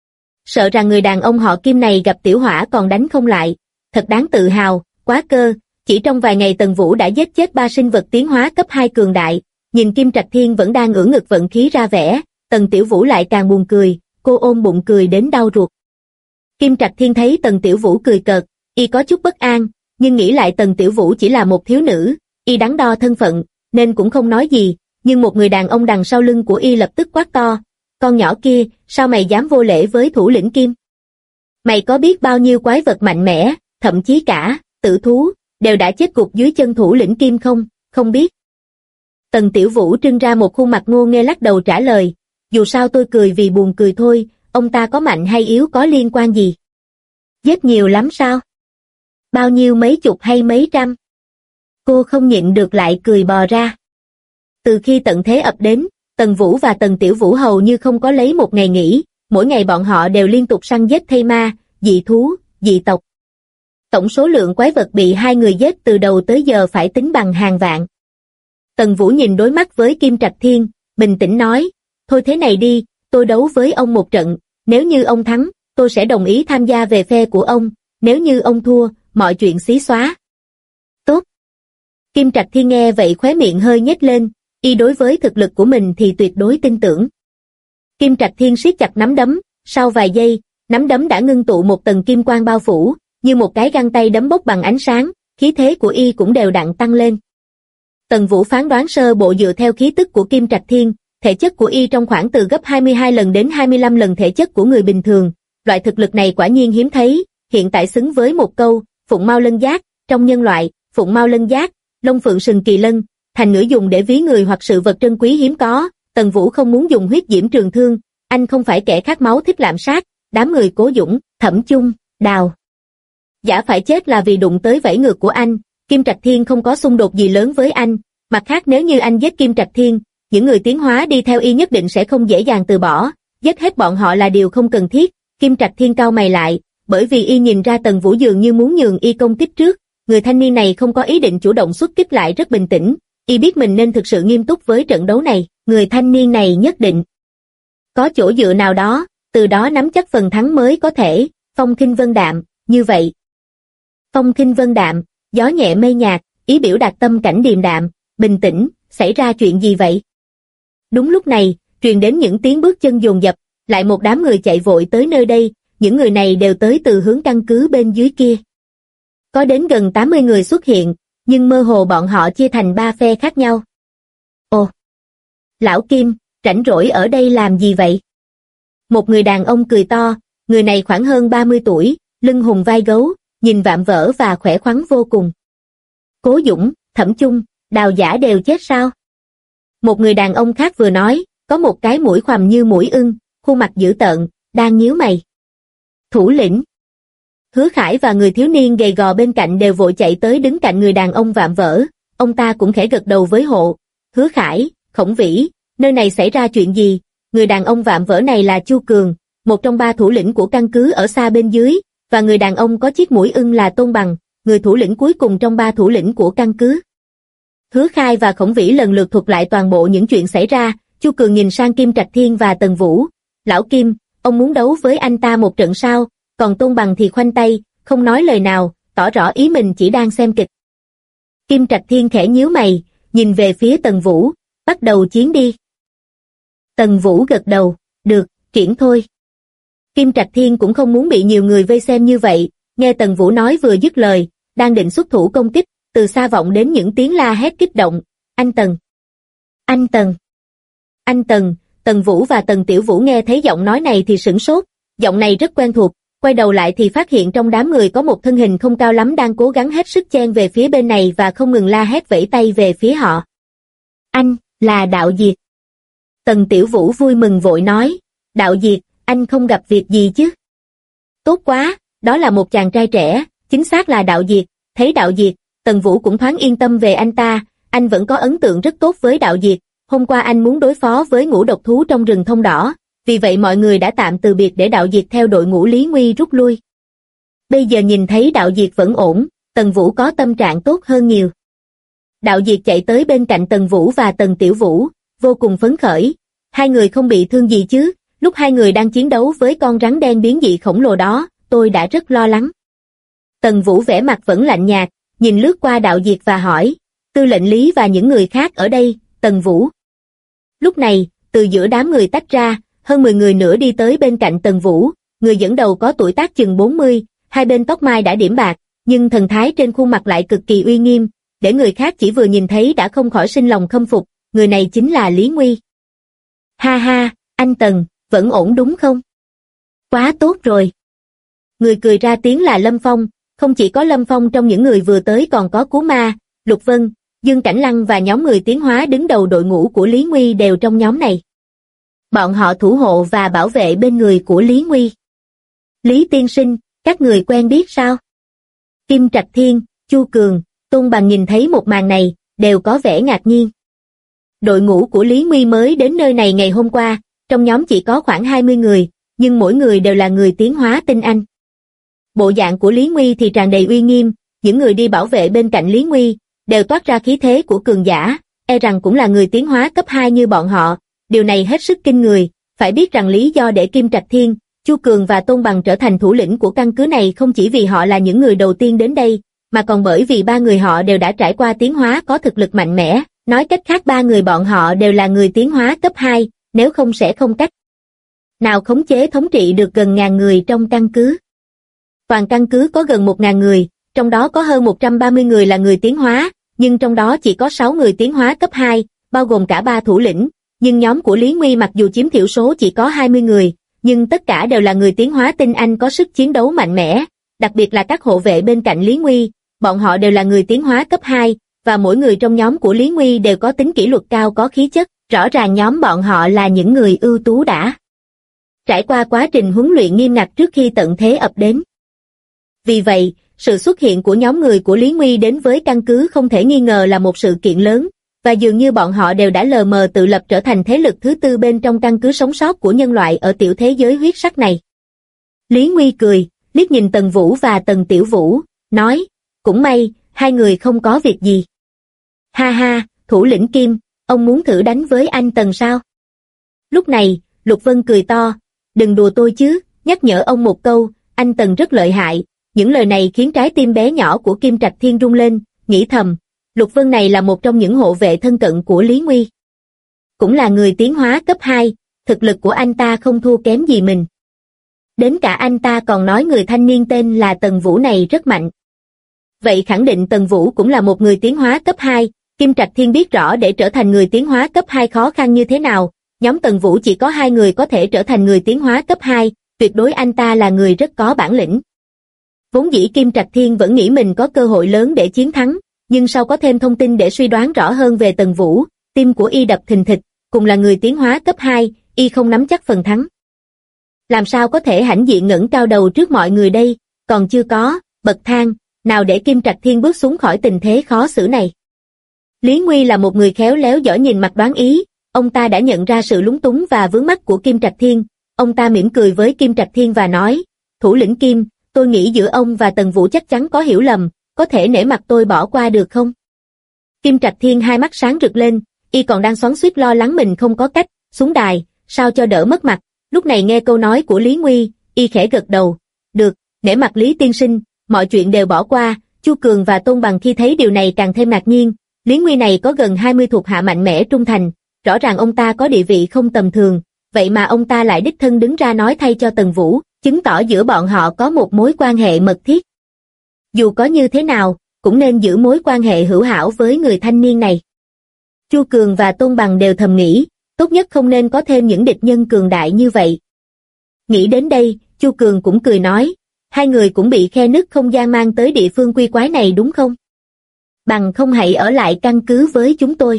Sợ rằng người đàn ông họ Kim này gặp tiểu hỏa còn đánh không lại, thật đáng tự hào, quá cơ, chỉ trong vài ngày Tần Vũ đã giết chết 3 sinh vật tiến hóa cấp 2 cường đại, nhìn Kim Trạch Thiên vẫn đang ưỡn ngực vận khí ra vẻ, Tần Tiểu Vũ lại càng buồn cười, cô ôm bụng cười đến đau ruột. Kim Trạch Thiên thấy Tần Tiểu Vũ cười cợt, y có chút bất an, nhưng nghĩ lại Tần Tiểu Vũ chỉ là một thiếu nữ, y đắn đo thân phận, nên cũng không nói gì, nhưng một người đàn ông đằng sau lưng của y lập tức quát to, con nhỏ kia, sao mày dám vô lễ với thủ lĩnh Kim? Mày có biết bao nhiêu quái vật mạnh mẽ, thậm chí cả tử thú, đều đã chết gục dưới chân thủ lĩnh Kim không? Không biết. Tần Tiểu Vũ trưng ra một khuôn mặt ngô nghê lắc đầu trả lời, dù sao tôi cười vì buồn cười thôi, ông ta có mạnh hay yếu có liên quan gì? Giết nhiều lắm sao? Bao nhiêu mấy chục hay mấy trăm? Cô không nhịn được lại cười bò ra. Từ khi tận thế ập đến, Tần Vũ và Tần Tiểu Vũ hầu như không có lấy một ngày nghỉ, mỗi ngày bọn họ đều liên tục săn giết thây ma, dị thú, dị tộc. Tổng số lượng quái vật bị hai người giết từ đầu tới giờ phải tính bằng hàng vạn. Tần Vũ nhìn đối mắt với Kim Trạch Thiên, bình tĩnh nói, thôi thế này đi, tôi đấu với ông một trận, nếu như ông thắng, tôi sẽ đồng ý tham gia về phe của ông, nếu như ông thua, mọi chuyện xí xóa. Tốt. Kim Trạch Thiên nghe vậy khóe miệng hơi nhếch lên, y đối với thực lực của mình thì tuyệt đối tin tưởng. Kim Trạch Thiên siết chặt nắm đấm, sau vài giây, nắm đấm đã ngưng tụ một tầng kim quang bao phủ, như một cái găng tay đấm bốc bằng ánh sáng, khí thế của y cũng đều đặn tăng lên. Tần Vũ phán đoán sơ bộ dựa theo khí tức của Kim Trạch Thiên, thể chất của y trong khoảng từ gấp 22 lần đến 25 lần thể chất của người bình thường, loại thực lực này quả nhiên hiếm thấy, hiện tại xứng với một câu, phụng mao lân giác, trong nhân loại, phụng mao lân giác, long phượng sừng kỳ lân, thành ngữ dùng để ví người hoặc sự vật trân quý hiếm có. Tần Vũ không muốn dùng huyết diễm trường thương, anh không phải kẻ khát máu thích lạm sát, đám người Cố Dũng, Thẩm Chung, Đào Giả phải chết là vì đụng tới vảy ngược của anh. Kim Trạch Thiên không có xung đột gì lớn với anh, mặt khác nếu như anh giết Kim Trạch Thiên, những người tiến hóa đi theo y nhất định sẽ không dễ dàng từ bỏ, giết hết bọn họ là điều không cần thiết. Kim Trạch Thiên cau mày lại, bởi vì y nhìn ra Tần Vũ dường như muốn nhường y công kích trước, người thanh niên này không có ý định chủ động xuất kích lại rất bình tĩnh, y biết mình nên thực sự nghiêm túc với trận đấu này, người thanh niên này nhất định có chỗ dựa nào đó, từ đó nắm chắc phần thắng mới có thể. Phong khinh vân đạm, như vậy. Phong khinh vân đạm, gió nhẹ mây nhạt, ý biểu đạt tâm cảnh điềm đạm, bình tĩnh, xảy ra chuyện gì vậy? Đúng lúc này, truyền đến những tiếng bước chân dồn dập, lại một đám người chạy vội tới nơi đây, những người này đều tới từ hướng căn cứ bên dưới kia. Có đến gần 80 người xuất hiện, nhưng mơ hồ bọn họ chia thành 3 phe khác nhau. Ồ! Lão Kim, rảnh rỗi ở đây làm gì vậy? Một người đàn ông cười to, người này khoảng hơn 30 tuổi, lưng hùng vai gấu, nhìn vạm vỡ và khỏe khoắn vô cùng. Cố Dũng, Thẩm Chung, Đào Giả đều chết sao? Một người đàn ông khác vừa nói, có một cái mũi khoằm như mũi ưng, khuôn mặt dữ tợn, đang nhíu mày. Thủ lĩnh. Hứa Khải và người thiếu niên gầy gò bên cạnh đều vội chạy tới đứng cạnh người đàn ông vạm vỡ, ông ta cũng khẽ gật đầu với hộ. Hứa Khải, Khổng Vĩ, nơi này xảy ra chuyện gì? Người đàn ông vạm vỡ này là Chu Cường, một trong 3 thủ lĩnh của căn cứ ở xa bên dưới, và người đàn ông có chiếc mũi ưng là Tôn Bằng, người thủ lĩnh cuối cùng trong 3 thủ lĩnh của căn cứ. Hứa Khai và Khổng Vĩ lần lượt thuật lại toàn bộ những chuyện xảy ra. Chu Cường nhìn sang Kim Trạch Thiên và Tần Vũ. Lão Kim, ông muốn đấu với anh ta một trận sao? Còn Tôn Bằng thì khoanh tay, không nói lời nào, tỏ rõ ý mình chỉ đang xem kịch. Kim Trạch Thiên khẽ nhíu mày, nhìn về phía Tần Vũ, bắt đầu chiến đi. Tần Vũ gật đầu, được, triển thôi. Kim Trạch Thiên cũng không muốn bị nhiều người vây xem như vậy, nghe Tần Vũ nói vừa dứt lời, đang định xuất thủ công kích, từ xa vọng đến những tiếng la hét kích động. Anh Tần! Anh Tần! Anh Tần! Tần Vũ và Tần Tiểu Vũ nghe thấy giọng nói này thì sửng sốt, giọng này rất quen thuộc, quay đầu lại thì phát hiện trong đám người có một thân hình không cao lắm đang cố gắng hết sức chen về phía bên này và không ngừng la hét vẫy tay về phía họ. Anh, là Đạo Diệt. Tần Tiểu Vũ vui mừng vội nói, Đạo Diệt, anh không gặp việc gì chứ? Tốt quá, đó là một chàng trai trẻ, chính xác là Đạo Diệt. Thấy Đạo Diệt, Tần Vũ cũng thoáng yên tâm về anh ta, anh vẫn có ấn tượng rất tốt với Đạo Diệt. Hôm qua anh muốn đối phó với ngũ độc thú trong rừng thông đỏ, vì vậy mọi người đã tạm từ biệt để Đạo Diệt theo đội ngũ Lý Nguy rút lui. Bây giờ nhìn thấy Đạo Diệt vẫn ổn, Tần Vũ có tâm trạng tốt hơn nhiều. Đạo Diệt chạy tới bên cạnh Tần Vũ và Tần Tiểu Vũ, vô cùng phấn khởi. Hai người không bị thương gì chứ? Lúc hai người đang chiến đấu với con rắn đen biến dị khổng lồ đó, tôi đã rất lo lắng. Tần Vũ vẻ mặt vẫn lạnh nhạt, nhìn lướt qua Đạo Diệt và hỏi, Tư lệnh Lý và những người khác ở đây, Tần Vũ. Lúc này, từ giữa đám người tách ra, hơn 10 người nữa đi tới bên cạnh Tần Vũ, người dẫn đầu có tuổi tác chừng 40, hai bên tóc mai đã điểm bạc, nhưng thần thái trên khuôn mặt lại cực kỳ uy nghiêm, để người khác chỉ vừa nhìn thấy đã không khỏi sinh lòng khâm phục, người này chính là Lý Nguy. Ha ha, anh Tần, vẫn ổn đúng không? Quá tốt rồi. Người cười ra tiếng là Lâm Phong, không chỉ có Lâm Phong trong những người vừa tới còn có Cú Ma, Lục Vân, Dương Cảnh Lăng và nhóm người tiến hóa đứng đầu đội ngũ của Lý Nguy đều trong nhóm này. Bọn họ thủ hộ và bảo vệ bên người của Lý Nguy. Lý tiên sinh, các người quen biết sao? Kim Trạch Thiên, Chu Cường, Tôn Bằng nhìn thấy một màn này, đều có vẻ ngạc nhiên. Đội ngũ của Lý Nguy mới đến nơi này ngày hôm qua, trong nhóm chỉ có khoảng 20 người, nhưng mỗi người đều là người tiến hóa tinh anh. Bộ dạng của Lý Nguy thì tràn đầy uy nghiêm, những người đi bảo vệ bên cạnh Lý Nguy đều toát ra khí thế của cường giả, e rằng cũng là người tiến hóa cấp 2 như bọn họ, điều này hết sức kinh người, phải biết rằng lý do để Kim Trạch Thiên, Chu Cường và Tôn Bằng trở thành thủ lĩnh của căn cứ này không chỉ vì họ là những người đầu tiên đến đây, mà còn bởi vì 3 người họ đều đã trải qua tiến hóa có thực lực mạnh mẽ, nói cách khác 3 người bọn họ đều là người tiến hóa cấp 2, nếu không sẽ không cách nào khống chế thống trị được gần ngàn người trong căn cứ. Toàn căn cứ có gần 1.000 người, trong đó có hơn 130 người là người tiến hóa, nhưng trong đó chỉ có 6 người tiến hóa cấp 2, bao gồm cả 3 thủ lĩnh, nhưng nhóm của Lý Nguy mặc dù chiếm thiểu số chỉ có 20 người, nhưng tất cả đều là người tiến hóa tinh anh có sức chiến đấu mạnh mẽ, đặc biệt là các hộ vệ bên cạnh Lý Nguy, bọn họ đều là người tiến hóa cấp 2, và mỗi người trong nhóm của Lý Nguy đều có tính kỷ luật cao có khí chất, rõ ràng nhóm bọn họ là những người ưu tú đã trải qua quá trình huấn luyện nghiêm ngặt trước khi tận thế ập đến. Vì vậy, sự xuất hiện của nhóm người của Lý Nguy đến với căn cứ không thể nghi ngờ là một sự kiện lớn, và dường như bọn họ đều đã lờ mờ tự lập trở thành thế lực thứ tư bên trong căn cứ sống sót của nhân loại ở tiểu thế giới huyết sắc này. Lý Nguy cười, liếc nhìn Tần Vũ và Tần Tiểu Vũ, nói, cũng may, hai người không có việc gì. Ha ha, thủ lĩnh Kim, ông muốn thử đánh với anh Tần sao? Lúc này, Lục Vân cười to, đừng đùa tôi chứ, nhắc nhở ông một câu, anh Tần rất lợi hại. Những lời này khiến trái tim bé nhỏ của Kim Trạch Thiên rung lên, nghĩ thầm, Lục Vân này là một trong những hộ vệ thân cận của Lý Nguy. Cũng là người tiến hóa cấp 2, thực lực của anh ta không thua kém gì mình. Đến cả anh ta còn nói người thanh niên tên là Tần Vũ này rất mạnh. Vậy khẳng định Tần Vũ cũng là một người tiến hóa cấp 2, Kim Trạch Thiên biết rõ để trở thành người tiến hóa cấp 2 khó khăn như thế nào, nhóm Tần Vũ chỉ có 2 người có thể trở thành người tiến hóa cấp 2, tuyệt đối anh ta là người rất có bản lĩnh. Vốn dĩ Kim Trạch Thiên vẫn nghĩ mình có cơ hội lớn để chiến thắng, nhưng sau có thêm thông tin để suy đoán rõ hơn về Tần Vũ, tim của y đập thình thịch, cùng là người tiến hóa cấp 2, y không nắm chắc phần thắng. Làm sao có thể hãnh diện ngẩng cao đầu trước mọi người đây, còn chưa có bậc thang nào để Kim Trạch Thiên bước xuống khỏi tình thế khó xử này. Lý Nguy là một người khéo léo giỏi nhìn mặt đoán ý, ông ta đã nhận ra sự lúng túng và vướng mắc của Kim Trạch Thiên, ông ta mỉm cười với Kim Trạch Thiên và nói, thủ lĩnh Kim, tôi nghĩ giữa ông và Tần Vũ chắc chắn có hiểu lầm, có thể nể mặt tôi bỏ qua được không? Kim Trạch Thiên hai mắt sáng rực lên, y còn đang xoắn xuýt lo lắng mình không có cách xuống đài, sao cho đỡ mất mặt, lúc này nghe câu nói của Lý Nguy, y khẽ gật đầu, được, nể mặt Lý tiên sinh, mọi chuyện đều bỏ qua. Chu Cường và Tôn Bằng khi thấy điều này càng thêm ngạc nhiên, Lý Nguy này có gần 20 thuộc hạ mạnh mẽ trung thành, rõ ràng ông ta có địa vị không tầm thường, vậy mà ông ta lại đích thân đứng ra nói thay cho Tần Vũ, chứng tỏ giữa bọn họ có một mối quan hệ mật thiết. Dù có như thế nào, cũng nên giữ mối quan hệ hữu hảo với người thanh niên này. Chu Cường và Tôn Bằng đều thầm nghĩ, tốt nhất không nên có thêm những địch nhân cường đại như vậy. Nghĩ đến đây, Chu Cường cũng cười nói, hai người cũng bị khe nứt không gian mang tới địa phương quy quái này đúng không? Bằng không hãy ở lại căn cứ với chúng tôi.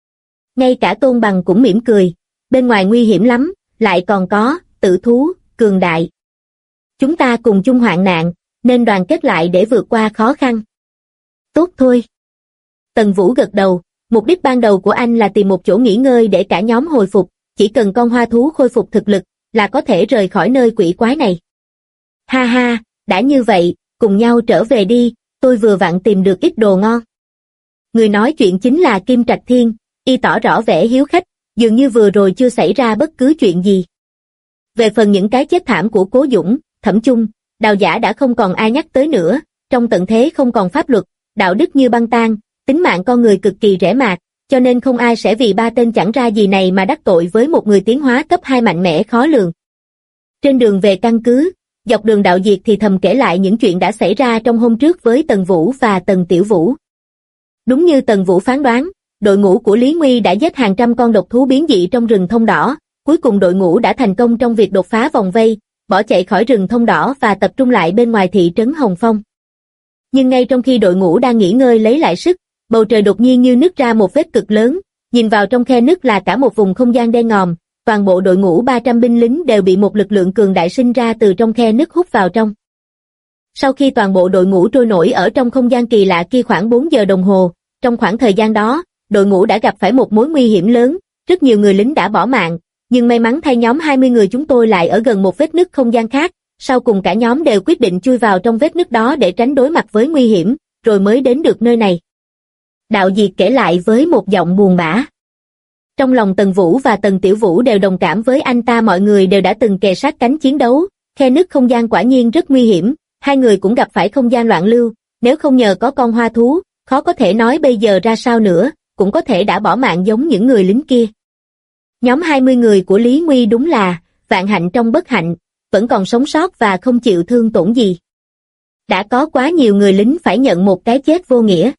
Ngay cả Tôn Bằng cũng mỉm cười, bên ngoài nguy hiểm lắm, lại còn có tử thú cường đại. Chúng ta cùng chung hoạn nạn, nên đoàn kết lại để vượt qua khó khăn. Tốt thôi. Tần Vũ gật đầu, mục đích ban đầu của anh là tìm một chỗ nghỉ ngơi để cả nhóm hồi phục, chỉ cần con hoa thú khôi phục thực lực là có thể rời khỏi nơi quỷ quái này. Ha ha, đã như vậy, cùng nhau trở về đi, tôi vừa vặn tìm được ít đồ ngon. Người nói chuyện chính là Kim Trạch Thiên, y tỏ rõ vẻ hiếu khách, dường như vừa rồi chưa xảy ra bất cứ chuyện gì. Về phần những cái chết thảm của Cố Dũng, Thẩm Chung, Đào Giả đã không còn ai nhắc tới nữa, trong tận thế không còn pháp luật, đạo đức như băng tan, tính mạng con người cực kỳ rẻ mạt, cho nên không ai sẽ vì ba tên chẳng ra gì này mà đắc tội với một người tiến hóa cấp 2 mạnh mẽ khó lường. Trên đường về căn cứ, dọc đường Đạo Diệt thì thầm kể lại những chuyện đã xảy ra trong hôm trước với Tần Vũ và Tần Tiểu Vũ. Đúng như Tần Vũ phán đoán, đội ngũ của Lý Nguy đã giết hàng trăm con độc thú biến dị trong rừng thông đỏ, cuối cùng đội ngũ đã thành công trong việc đột phá vòng vây, bỏ chạy khỏi rừng thông đỏ và tập trung lại bên ngoài thị trấn Hồng Phong. Nhưng ngay trong khi đội ngũ đang nghỉ ngơi lấy lại sức, bầu trời đột nhiên như nứt ra một vết cực lớn, nhìn vào trong khe nứt là cả một vùng không gian đen ngòm, toàn bộ đội ngũ 300 binh lính đều bị một lực lượng cường đại sinh ra từ trong khe nứt hút vào trong. Sau khi toàn bộ đội ngũ trôi nổi ở trong không gian kỳ lạ kia khoảng 4 giờ đồng hồ, trong khoảng thời gian đó, đội ngũ đã gặp phải một mối nguy hiểm lớn, rất nhiều người lính đã bỏ mạng, nhưng may mắn thay nhóm 20 người chúng tôi lại ở gần một vết nứt không gian khác, sau cùng cả nhóm đều quyết định chui vào trong vết nứt đó để tránh đối mặt với nguy hiểm, rồi mới đến được nơi này. Đạo Diệt kể lại với một giọng buồn bã. Trong lòng Tần Vũ và Tần Tiểu Vũ đều đồng cảm với anh ta, mọi người đều đã từng kề sát cánh chiến đấu, khe nứt không gian quả nhiên rất nguy hiểm, hai người cũng gặp phải không gian loạn lưu, nếu không nhờ có con hoa thú, khó có thể nói bây giờ ra sao nữa, cũng có thể đã bỏ mạng giống những người lính kia. Nhóm 20 người của Lý Nguy đúng là vạn hạnh trong bất hạnh, vẫn còn sống sót và không chịu thương tổn gì. Đã có quá nhiều người lính phải nhận một cái chết vô nghĩa.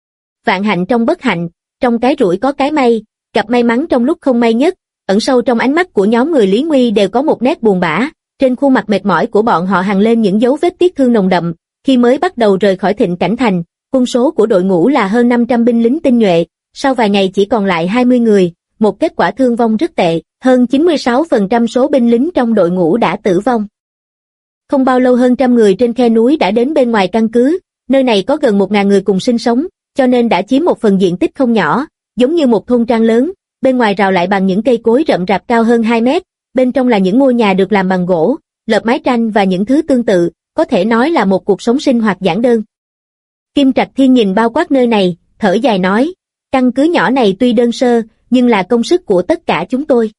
Vạn hạnh trong bất hạnh, trong cái rủi có cái may, gặp may mắn trong lúc không may nhất, ẩn sâu trong ánh mắt của nhóm người Lý Nguy đều có một nét buồn bã, trên khuôn mặt mệt mỏi của bọn họ hằn lên những dấu vết tiếc thương nồng đậm, khi mới bắt đầu rời khỏi Thịnh Cảnh Thành, quân số của đội ngũ là hơn 500 binh lính tinh nhuệ, sau vài ngày chỉ còn lại 20 người, một kết quả thương vong rất tệ, hơn 96% số binh lính trong đội ngũ đã tử vong. Không bao lâu hơn trăm người trên khe núi đã đến bên ngoài căn cứ, nơi này có gần 1000 người cùng sinh sống, cho nên đã chiếm một phần diện tích không nhỏ, giống như một thôn trang lớn, bên ngoài rào lại bằng những cây cối rậm rạp cao hơn 2 mét, bên trong là những ngôi nhà được làm bằng gỗ, lợp mái tranh và những thứ tương tự, có thể nói là một cuộc sống sinh hoạt giản đơn. Kim Trạch Thiên nhìn bao quát nơi này, thở dài nói, căn cứ nhỏ này tuy đơn sơ, nhưng là công sức của tất cả chúng tôi.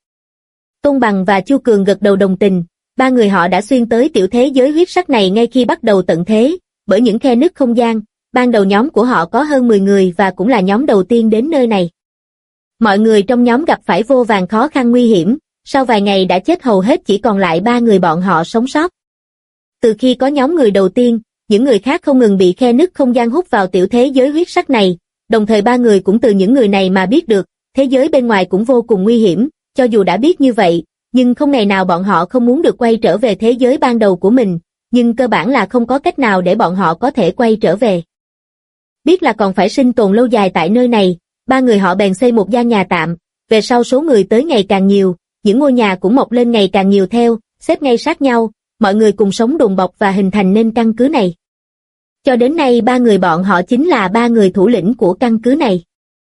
Tôn Bằng và Chu Cường gật đầu đồng tình, ba người họ đã xuyên tới tiểu thế giới huyết sắc này ngay khi bắt đầu tận thế, bởi những khe nứt không gian, ban đầu nhóm của họ có hơn 10 người và cũng là nhóm đầu tiên đến nơi này. Mọi người trong nhóm gặp phải vô vàn khó khăn nguy hiểm, sau vài ngày đã chết hầu hết, chỉ còn lại 3 người bọn họ sống sót. Từ khi có nhóm người đầu tiên, những người khác không ngừng bị khe nứt không gian hút vào tiểu thế giới huyết sắc này, đồng thời 3 người cũng từ những người này mà biết được, thế giới bên ngoài cũng vô cùng nguy hiểm, cho dù đã biết như vậy, nhưng không ngày nào bọn họ không muốn được quay trở về thế giới ban đầu của mình, nhưng cơ bản là không có cách nào để bọn họ có thể quay trở về. Biết là còn phải sinh tồn lâu dài tại nơi này, ba người họ bèn xây một gian nhà tạm, về sau số người tới ngày càng nhiều, những ngôi nhà cũng mọc lên ngày càng nhiều theo, xếp ngay sát nhau, mọi người cùng sống đùm bọc và hình thành nên căn cứ này. Cho đến nay ba người bọn họ chính là ba người thủ lĩnh của căn cứ này.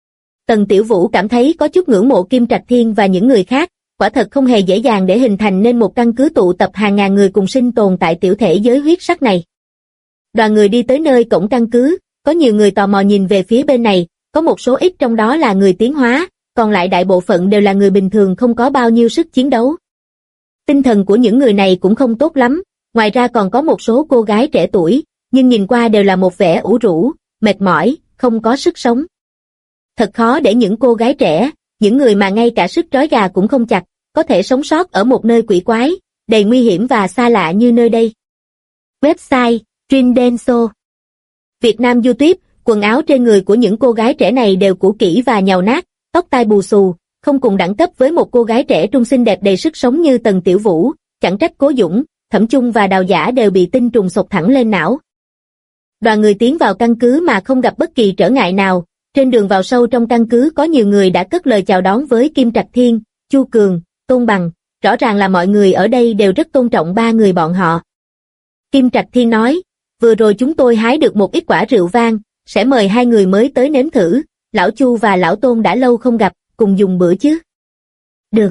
Tần Tiểu Vũ cảm thấy có chút ngưỡng mộ Kim Trạch Thiên và những người khác, quả thật không hề dễ dàng để hình thành nên một căn cứ tụ tập hàng ngàn người cùng sinh tồn tại tiểu thể giới huyết sắc này. Đoàn người đi tới nơi cổng căn cứ, có nhiều người tò mò nhìn về phía bên này, có một số ít trong đó là người tiến hóa, còn lại đại bộ phận đều là người bình thường không có bao nhiêu sức chiến đấu. Tinh thần của những người này cũng không tốt lắm, ngoài ra còn có một số cô gái trẻ tuổi, nhưng nhìn qua đều là một vẻ ủ rũ, mệt mỏi, không có sức sống. Thật khó để những cô gái trẻ, những người mà ngay cả sức trói gà cũng không chặt, có thể sống sót ở một nơi quỷ quái, đầy nguy hiểm và xa lạ như nơi đây. Website, Trindenso. Việt Nam YouTube, quần áo trên người của những cô gái trẻ này đều cũ kỹ và nhàu nát, tóc tai bù xù, không cùng đẳng cấp với một cô gái trẻ trung xinh đẹp đầy sức sống như Tần Tiểu Vũ, chẳng trách Cố Dũng, Thẩm Chung và Đào Giả đều bị tinh trùng xộc thẳng lên não. Đoàn người tiến vào căn cứ mà không gặp bất kỳ trở ngại nào, trên đường vào sâu trong căn cứ có nhiều người đã cất lời chào đón với Kim Trạch Thiên, Chu Cường, Tôn Bằng, rõ ràng là mọi người ở đây đều rất tôn trọng ba người bọn họ. Kim Trạch Thiên nói, vừa rồi chúng tôi hái được một ít quả rượu vang, sẽ mời hai người mới tới nếm thử, lão Chu và lão Tôn đã lâu không gặp, cùng dùng bữa chứ. Được.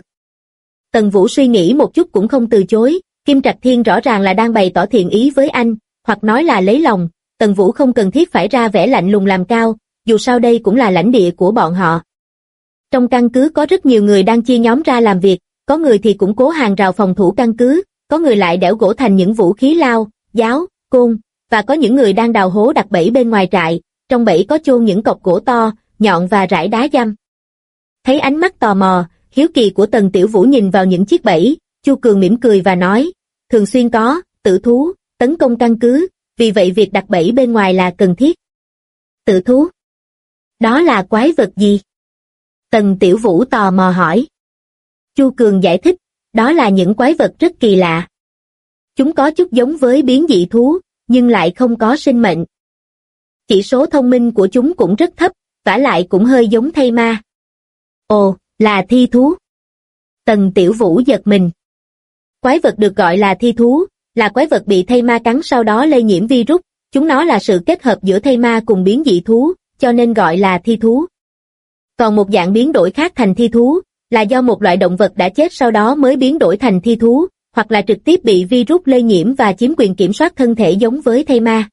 Tần Vũ suy nghĩ một chút cũng không từ chối, Kim Trạch Thiên rõ ràng là đang bày tỏ thiện ý với anh, hoặc nói là lấy lòng, Tần Vũ không cần thiết phải ra vẻ lạnh lùng làm cao, dù sao đây cũng là lãnh địa của bọn họ. Trong căn cứ có rất nhiều người đang chia nhóm ra làm việc, có người thì củng cố hàng rào phòng thủ căn cứ, có người lại đẽo gỗ thành những vũ khí lao, giáo, côn, và có những người đang đào hố đặt bẫy bên ngoài trại, trong bẫy có chôn những cọc gỗ to, nhọn và rải đá dăm. Thấy ánh mắt tò mò, hiếu kỳ của Tần Tiểu Vũ nhìn vào những chiếc bẫy, Chu Cường mỉm cười và nói, thường xuyên có tử thú tấn công căn cứ, vì vậy việc đặt bẫy bên ngoài là cần thiết. Tử thú? Đó là quái vật gì? Tần Tiểu Vũ tò mò hỏi. Chu Cường giải thích, đó là những quái vật rất kỳ lạ. Chúng có chút giống với biến dị thú, nhưng lại không có sinh mệnh. Chỉ số thông minh của chúng cũng rất thấp, vả lại cũng hơi giống thây ma. Ồ, là thi thú. Tần Tiểu Vũ giật mình. Quái vật được gọi là thi thú, là quái vật bị thây ma cắn sau đó lây nhiễm virus, chúng nó là sự kết hợp giữa thây ma cùng biến dị thú, cho nên gọi là thi thú. Còn một dạng biến đổi khác thành thi thú, là do một loại động vật đã chết sau đó mới biến đổi thành thi thú, hoặc là trực tiếp bị virus lây nhiễm và chiếm quyền kiểm soát thân thể giống với thây ma.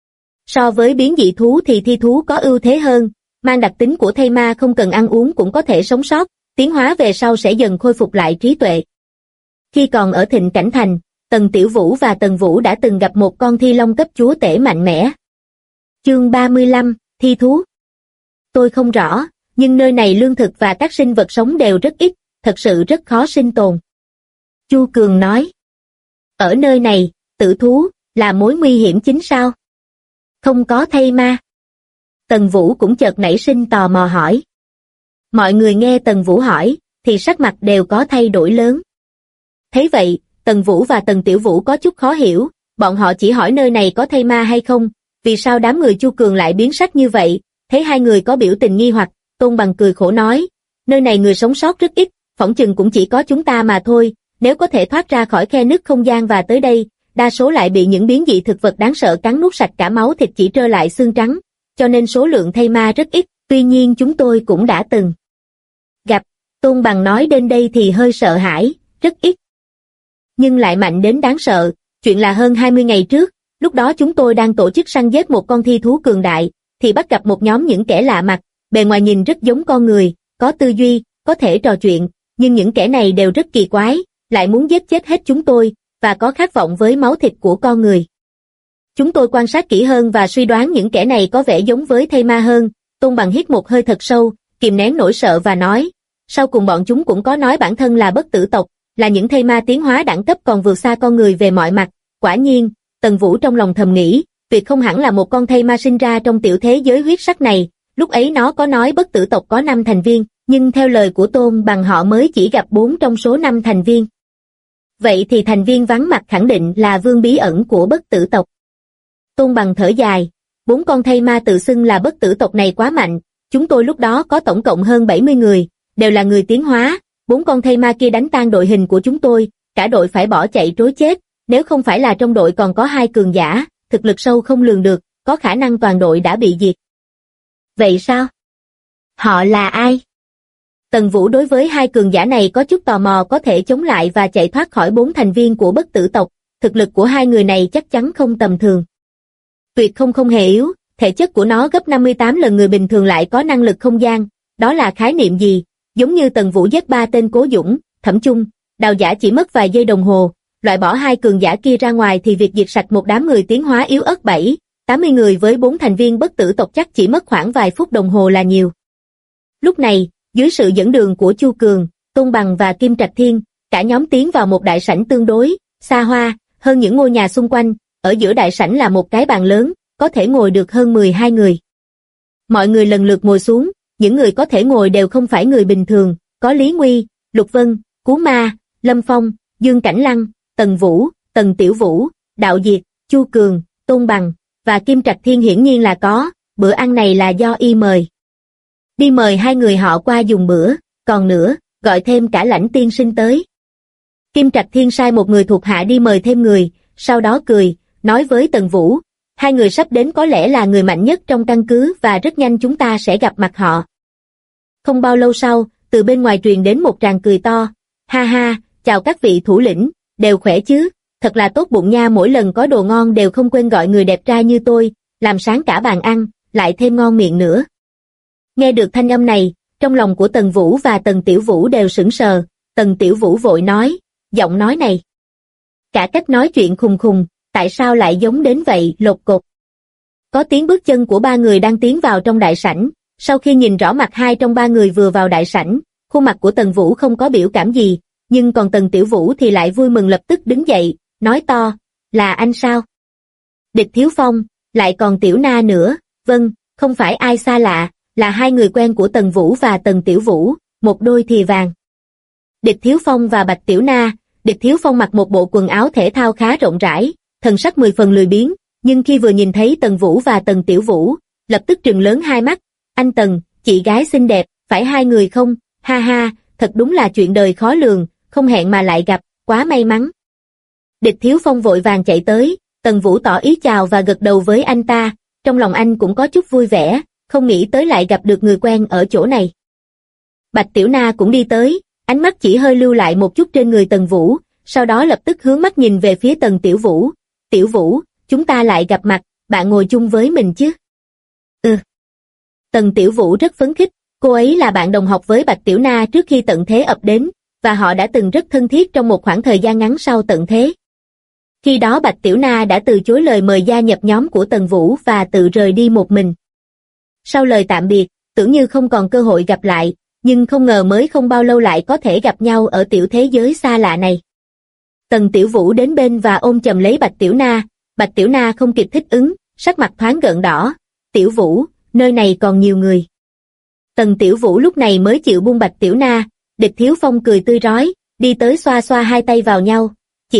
So với biến dị thú thì thi thú có ưu thế hơn, mang đặc tính của thây ma không cần ăn uống cũng có thể sống sót, tiến hóa về sau sẽ dần khôi phục lại trí tuệ. Khi còn ở Thịnh Cảnh Thành, Tần Tiểu Vũ và Tần Vũ đã từng gặp một con thi long cấp chúa tể mạnh mẽ. Chương 35, thi thú. Tôi không rõ, nhưng nơi này lương thực và các sinh vật sống đều rất ít, thật sự rất khó sinh tồn. Chu Cường nói. Ở nơi này, tử thú, là mối nguy hiểm chính sao? Không có thây ma. Tần Vũ cũng chợt nảy sinh tò mò hỏi. Mọi người nghe Tần Vũ hỏi, thì sắc mặt đều có thay đổi lớn. Thấy vậy, Tần Vũ và Tần Tiểu Vũ có chút khó hiểu, bọn họ chỉ hỏi nơi này có thây ma hay không, vì sao đám người Chu Cường lại biến sắc như vậy, thấy hai người có biểu tình nghi hoặc, Tôn Bằng cười khổ nói, nơi này người sống sót rất ít, phỏng chừng cũng chỉ có chúng ta mà thôi, nếu có thể thoát ra khỏi khe nứt không gian và tới đây, đa số lại bị những biến dị thực vật đáng sợ cắn nuốt sạch cả máu thịt chỉ trơ lại xương trắng, cho nên số lượng thây ma rất ít, tuy nhiên chúng tôi cũng đã từng gặp, Tôn Bằng nói đến đây thì hơi sợ hãi, rất ít. Nhưng lại mạnh đến đáng sợ, chuyện là hơn 20 ngày trước, lúc đó chúng tôi đang tổ chức săn giết một con thi thú cường đại, thì bắt gặp một nhóm những kẻ lạ mặt, bề ngoài nhìn rất giống con người, có tư duy, có thể trò chuyện, nhưng những kẻ này đều rất kỳ quái, lại muốn giết chết hết chúng tôi, và có khát vọng với máu thịt của con người. Chúng tôi quan sát kỹ hơn và suy đoán những kẻ này có vẻ giống với thây ma hơn, Tôn Bằng hít một hơi thật sâu, kìm nén nỗi sợ và nói, sau cùng bọn chúng cũng có nói bản thân là bất tử tộc, là những thây ma tiến hóa đẳng cấp còn vượt xa con người về mọi mặt, quả nhiên, Tần Vũ trong lòng thầm nghĩ, việc không hẳn là một con thây ma sinh ra trong tiểu thế giới huyết sắc này, lúc ấy nó có nói bất tử tộc có 5 thành viên, nhưng theo lời của Tôn Bằng họ mới chỉ gặp 4 trong số 5 thành viên. Vậy thì thành viên vắng mặt khẳng định là vương bí ẩn của bất tử tộc. Tôn Bằng thở dài, 4 con thây ma tự xưng là bất tử tộc này quá mạnh, chúng tôi lúc đó có tổng cộng hơn 70 người, đều là người tiến hóa, 4 con thây ma kia đánh tan đội hình của chúng tôi, cả đội phải bỏ chạy trối chết, nếu không phải là trong đội còn có 2 cường giả, thực lực sâu không lường được, có khả năng toàn đội đã bị diệt. Vậy sao? Họ là ai? Tần Vũ đối với 2 cường giả này có chút tò mò, có thể chống lại và chạy thoát khỏi 4 thành viên của bất tử tộc, thực lực của 2 người này chắc chắn không tầm thường. Tuyệt không hề yếu, thể chất của nó gấp 58 lần người bình thường, lại có năng lực không gian, đó là khái niệm gì? Giống như Tần Vũ giết 3 tên Cố Dũng, Thẩm Chung, Đào Giả chỉ mất vài giây đồng hồ, loại bỏ 2 cường giả kia ra ngoài thì việc diệt sạch một đám người tiến hóa yếu ớt 7-80 người với 4 thành viên bất tử tộc chắc chỉ mất khoảng vài phút đồng hồ là nhiều. Lúc này, dưới sự dẫn đường của Chu Cường, Tôn Bằng và Kim Trạch Thiên, cả nhóm tiến vào một đại sảnh tương đối xa hoa hơn những ngôi nhà xung quanh, ở giữa đại sảnh là một cái bàn lớn, có thể ngồi được hơn 12 người. Mọi người lần lượt ngồi xuống, những người có thể ngồi đều không phải người bình thường, có Lý Nguy, Lục Vân, Cú Ma, Lâm Phong, Dương Cảnh Lăng, Tần Vũ, Tần Tiểu Vũ, Đạo Diệt, Chu Cường, Tôn Bằng, và Kim Trạch Thiên hiển nhiên là có, bữa ăn này là do y mời. Đi mời 2 người họ qua dùng bữa, còn nữa, gọi thêm cả Lãnh tiên sinh tới. Kim Trạch Thiên sai một người thuộc hạ đi mời thêm người, sau đó cười, nói với Tần Vũ, 2 người sắp đến có lẽ là người mạnh nhất trong căn cứ và rất nhanh chúng ta sẽ gặp mặt họ. Không bao lâu sau, từ bên ngoài truyền đến một tràng cười to, ha ha, chào các vị thủ lĩnh, đều khỏe chứ, thật là tốt bụng nha, mỗi lần có đồ ngon đều không quên gọi người đẹp trai như tôi, làm sáng cả bàn ăn, lại thêm ngon miệng nữa. Nghe được thanh âm này, trong lòng của Tần Vũ và Tần Tiểu Vũ đều sững sờ, Tần Tiểu Vũ vội nói, giọng nói này. Cả cách nói chuyện khùng khùng, tại sao lại giống đến vậy, lột cột. Có tiếng bước chân của 3 người đang tiến vào trong đại sảnh, sau khi nhìn rõ mặt 2 trong 3 người vừa vào đại sảnh, khuôn mặt của Tần Vũ không có biểu cảm gì, nhưng còn Tần Tiểu Vũ thì lại vui mừng lập tức đứng dậy, nói to, là anh sao? Địch Thiếu Phong, lại còn Tiểu Na nữa, vâng, không phải ai xa lạ, là 2 người quen của Tần Vũ và Tần Tiểu Vũ, một đôi thì vàng. Địch Thiếu Phong và Bạch Tiểu Na, Địch Thiếu Phong mặc một bộ quần áo thể thao khá rộng rãi, thần sắc 10 phần lười biếng, nhưng khi vừa nhìn thấy Tần Vũ và Tần Tiểu Vũ, lập tức trừng lớn hai mắt, anh Tần, chị gái xinh đẹp, phải 2 người không, ha ha, thật đúng là chuyện đời khó lường, không hẹn mà lại gặp, quá may mắn. Địch Thiếu Phong vội vàng chạy tới, Tần Vũ tỏ ý chào và gật đầu với anh ta, trong lòng anh cũng có chút vui vẻ, không nghĩ tới lại gặp được người quen ở chỗ này. Bạch Tiểu Na cũng đi tới, ánh mắt chỉ hơi lưu lại một chút trên người Tần Vũ, sau đó lập tức hướng mắt nhìn về phía Tần Tiểu Vũ. Tiểu Vũ, chúng ta lại gặp mặt, bạn ngồi chung với mình chứ? Ừ. Tần Tiểu Vũ rất phấn khích, cô ấy là bạn đồng học với Bạch Tiểu Na trước khi tận thế ập đến, và họ đã từng rất thân thiết trong một khoảng thời gian ngắn sau tận thế. Khi đó Bạch Tiểu Na đã từ chối lời mời gia nhập nhóm của Tần Vũ và tự rời đi một mình. Sau lời tạm biệt, tưởng như không còn cơ hội gặp lại, nhưng không ngờ mới không bao lâu lại có thể gặp nhau ở tiểu thế giới xa lạ này. Tần Tiểu Vũ đến bên và ôm chầm lấy Bạch Tiểu Na, Bạch Tiểu Na không kịp thích ứng, sắc mặt thoáng gợn đỏ. Tiểu Vũ, nơi này còn nhiều người. Tần Tiểu Vũ lúc này mới chịu buông Bạch Tiểu Na, Địch Thiếu Phong cười tươi rói, đi tới xoa xoa hai tay vào nhau.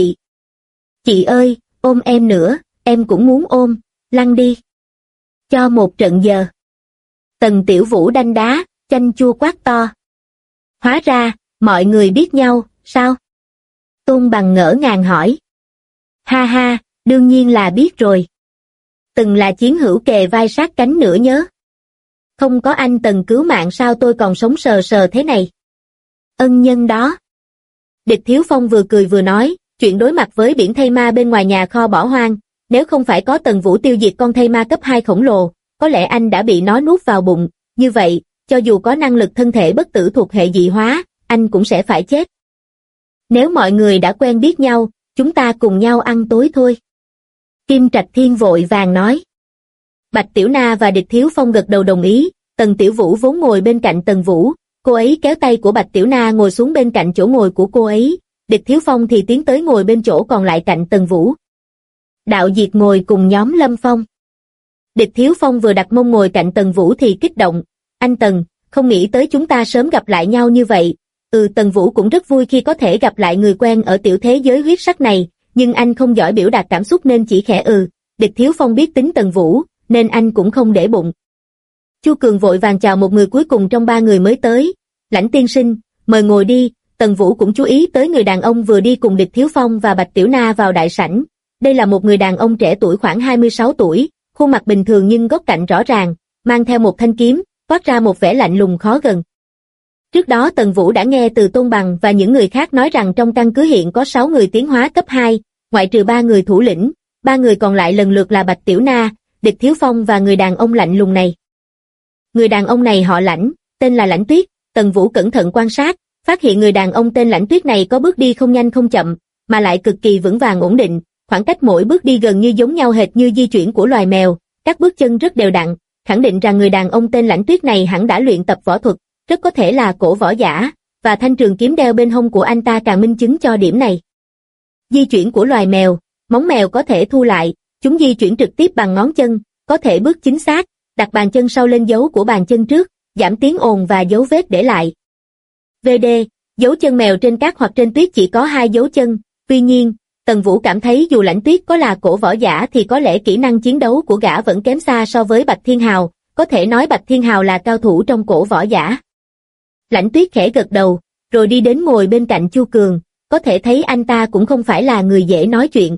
Chị ơi, ôm em nữa, em cũng muốn ôm, lăn đi. Cho một trận giờ. Tần Tiểu Vũ đanh đá, chanh chua quát to. Hóa ra, mọi người biết nhau, sao? Tôn Bằng ngỡ ngàng hỏi. Ha ha, đương nhiên là biết rồi. Từng là chiến hữu kề vai sát cánh nữa nhớ. Không có anh Tần cứu mạng sao tôi còn sống sờ sờ thế này. Ân nhân đó. Địch Thiếu Phong vừa cười vừa nói, chuyện đối mặt với biển thây ma bên ngoài nhà kho bỏ hoang, nếu không phải có Tần Vũ tiêu diệt con thây ma cấp 2 khổng lồ, có lẽ anh đã bị nó nuốt vào bụng, như vậy, cho dù có năng lực thân thể bất tử thuộc hệ dị hóa, anh cũng sẽ phải chết. Nếu mọi người đã quen biết nhau, chúng ta cùng nhau ăn tối thôi. Kim Trạch Thiên vội vàng nói. Bạch Tiểu Na và Địch Thiếu Phong gật đầu đồng ý, Tần Tiểu Vũ vốn ngồi bên cạnh Tần Vũ, cô ấy kéo tay của Bạch Tiểu Na ngồi xuống bên cạnh chỗ ngồi của cô ấy, Địch Thiếu Phong thì tiến tới ngồi bên chỗ còn lại cạnh Tần Vũ. Đạo Diệt ngồi cùng nhóm Lâm Phong. Địch Thiếu Phong vừa đặt mông ngồi cạnh Tần Vũ thì kích động, anh Tần, không nghĩ tới chúng ta sớm gặp lại nhau như vậy, Tần Vũ cũng rất vui khi có thể gặp lại người quen ở tiểu thế giới huyết sắc này, nhưng anh không giỏi biểu đạt cảm xúc nên chỉ khẽ Địch Thiếu Phong biết tính Tần Vũ, nên anh cũng không để bụng. Chu Cường vội vàng chào một người cuối cùng trong ba người mới tới. Lãnh tiên sinh, mời ngồi đi. Tần Vũ cũng chú ý tới người đàn ông vừa đi cùng Địch Thiếu Phong và Bạch Tiểu Na vào đại sảnh. Đây là một người đàn ông trẻ tuổi khoảng 26 tuổi, khuôn mặt bình thường nhưng góc cạnh rõ ràng, mang theo một thanh kiếm, toát ra một vẻ lạnh lùng khó gần. Trước đó Tần Vũ đã nghe từ Tôn Bằng và những người khác nói rằng trong căn cứ hiện có 6 người tiến hóa cấp 2, ngoại trừ 3 người thủ lĩnh, 3 người còn lại lần lượt là Bạch Tiểu Na, Địch Thiếu Phong và người đàn ông lạnh lùng này. Người đàn ông này họ Lãnh, tên là Lãnh Tuyết. Tần Vũ cẩn thận quan sát, phát hiện người đàn ông tên Lãnh Tuyết này có bước đi không nhanh không chậm, mà lại cực kỳ vững vàng ổn định, khoảng cách mỗi bước đi gần như giống nhau hệt như di chuyển của loài mèo, các bước chân rất đều đặn, khẳng định rằng người đàn ông tên Lãnh Tuyết này hẳn đã luyện tập võ thuật, rất có thể là cổ võ giả, và thanh trường kiếm đeo bên hông của anh ta càng minh chứng cho điểm này. Di chuyển của loài mèo, móng mèo có thể thu lại, chúng di chuyển trực tiếp bằng ngón chân, có thể bước chính xác, đặt bàn chân sau lên dấu của bàn chân trước, giảm tiếng ồn và dấu vết để lại. VD, dấu chân mèo trên cát hoặc trên tuyết chỉ có 2 dấu chân, tuy nhiên, Tần Vũ cảm thấy dù Lãnh Tuyết có là cổ võ giả thì có lẽ kỹ năng chiến đấu của gã vẫn kém xa so với Bạch Thiên Hào, có thể nói Bạch Thiên Hào là cao thủ trong cổ võ giả. Lãnh Tuyết khẽ gật đầu, rồi đi đến ngồi bên cạnh Chu Cường, có thể thấy anh ta cũng không phải là người dễ nói chuyện.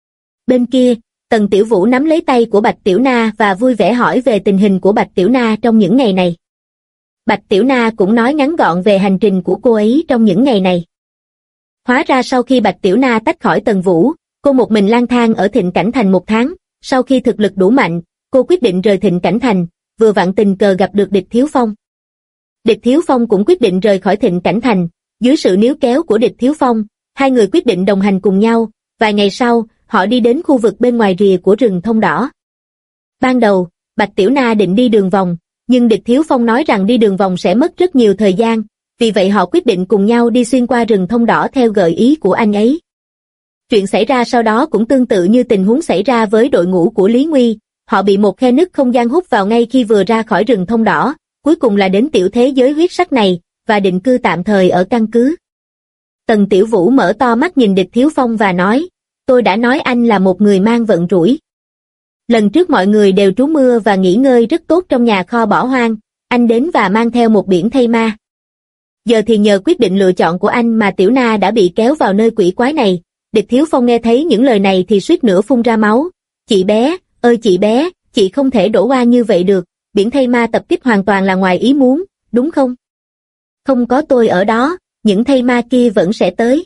Bên kia, Tần Tiểu Vũ nắm lấy tay của Bạch Tiểu Na và vui vẻ hỏi về tình hình của Bạch Tiểu Na trong những ngày này. Bạch Tiểu Na cũng nói ngắn gọn về hành trình của cô ấy trong những ngày này. Hóa ra sau khi Bạch Tiểu Na tách khỏi Tần Vũ, cô một mình lang thang ở Thịnh Cảnh Thành 1 tháng, sau khi thực lực đủ mạnh, cô quyết định rời Thịnh Cảnh Thành, vừa vặn tình cờ gặp được Địch Thiếu Phong. Địch Thiếu Phong cũng quyết định rời khỏi Thịnh Cảnh Thành, dưới sự níu kéo của Địch Thiếu Phong, hai người quyết định đồng hành cùng nhau, vài ngày sau, họ đi đến khu vực bên ngoài rìa của rừng thông đỏ. Ban đầu, Bạch Tiểu Na định đi đường vòng, nhưng Địch Thiếu Phong nói rằng đi đường vòng sẽ mất rất nhiều thời gian, vì vậy họ quyết định cùng nhau đi xuyên qua rừng thông đỏ theo gợi ý của anh ấy. Chuyện xảy ra sau đó cũng tương tự như tình huống xảy ra với đội ngũ của Lý Nguy, họ bị một khe nứt không gian hút vào ngay khi vừa ra khỏi rừng thông đỏ, cuối cùng là đến tiểu thế giới huyết sắc này, và định cư tạm thời ở căn cứ. Tần Tiểu Vũ mở to mắt nhìn Địch Thiếu Phong và nói, tôi đã nói anh là một người mang vận rủi. Lần trước mọi người đều trú mưa và nghỉ ngơi rất tốt trong nhà kho bỏ hoang, anh đến và mang theo một biển thây ma. Giờ thì nhờ quyết định lựa chọn của anh mà Tiểu Na đã bị kéo vào nơi quỷ quái này. Địch Thiếu Phong nghe thấy những lời này thì suýt nữa phun ra máu. Chị bé, ơi chị bé, chị không thể đổ oan như vậy được, biển thây ma tập kích hoàn toàn là ngoài ý muốn, đúng không? Không có tôi ở đó, những thây ma kia vẫn sẽ tới.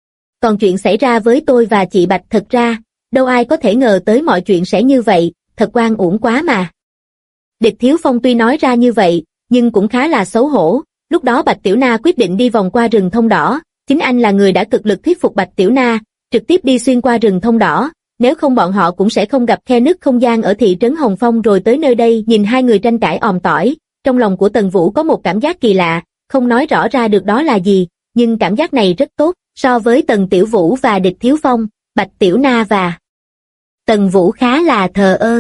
Còn chuyện xảy ra với tôi và chị Bạch thật ra, đâu ai có thể ngờ tới mọi chuyện sẽ như vậy, thật oan uổng quá mà. Địch Thiếu Phong tuy nói ra như vậy, nhưng cũng khá là xấu hổ. Lúc đó Bạch Tiểu Na quyết định đi vòng qua rừng thông đỏ, chính anh là người đã cực lực thuyết phục Bạch Tiểu Na, trực tiếp đi xuyên qua rừng thông đỏ, nếu không bọn họ cũng sẽ không gặp khe nứt không gian ở thị trấn Hồng Phong rồi tới nơi đây. Nhìn hai người tranh cãi òm tỏi, trong lòng của Tần Vũ có một cảm giác kỳ lạ, không nói rõ ra được đó là gì, nhưng cảm giác này rất tốt. So với Tần Tiểu Vũ và Địch Thiếu Phong, Bạch Tiểu Na và Tần Vũ khá là thờ ơ.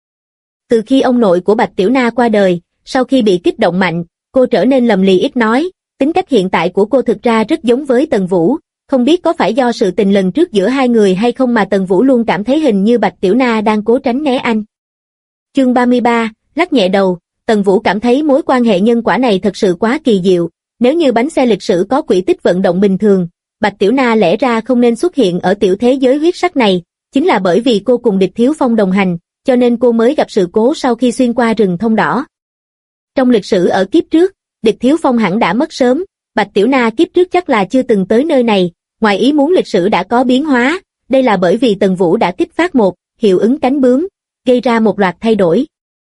Từ khi ông nội của Bạch Tiểu Na qua đời, sau khi bị kích động mạnh, cô trở nên lầm lì ít nói, tính cách hiện tại của cô thực ra rất giống với Tần Vũ, không biết có phải do sự tình lần trước giữa hai người hay không mà Tần Vũ luôn cảm thấy hình như Bạch Tiểu Na đang cố tránh né anh. Chương 33, lắc nhẹ đầu, Tần Vũ cảm thấy mối quan hệ nhân quả này thật sự quá kỳ diệu, nếu như bánh xe lịch sử có quỹ tích vận động bình thường, Bạch Tiểu Na lẽ ra không nên xuất hiện ở tiểu thế giới huyết sắc này, chính là bởi vì cô cùng Địch Thiếu Phong đồng hành, cho nên cô mới gặp sự cố sau khi xuyên qua rừng thông đỏ. Trong lịch sử ở kiếp trước, Địch Thiếu Phong hẳn đã mất sớm, Bạch Tiểu Na kiếp trước chắc là chưa từng tới nơi này, ngoài ý muốn lịch sử đã có biến hóa, đây là bởi vì Tần Vũ đã kích phát một hiệu ứng cánh bướm, gây ra một loạt thay đổi.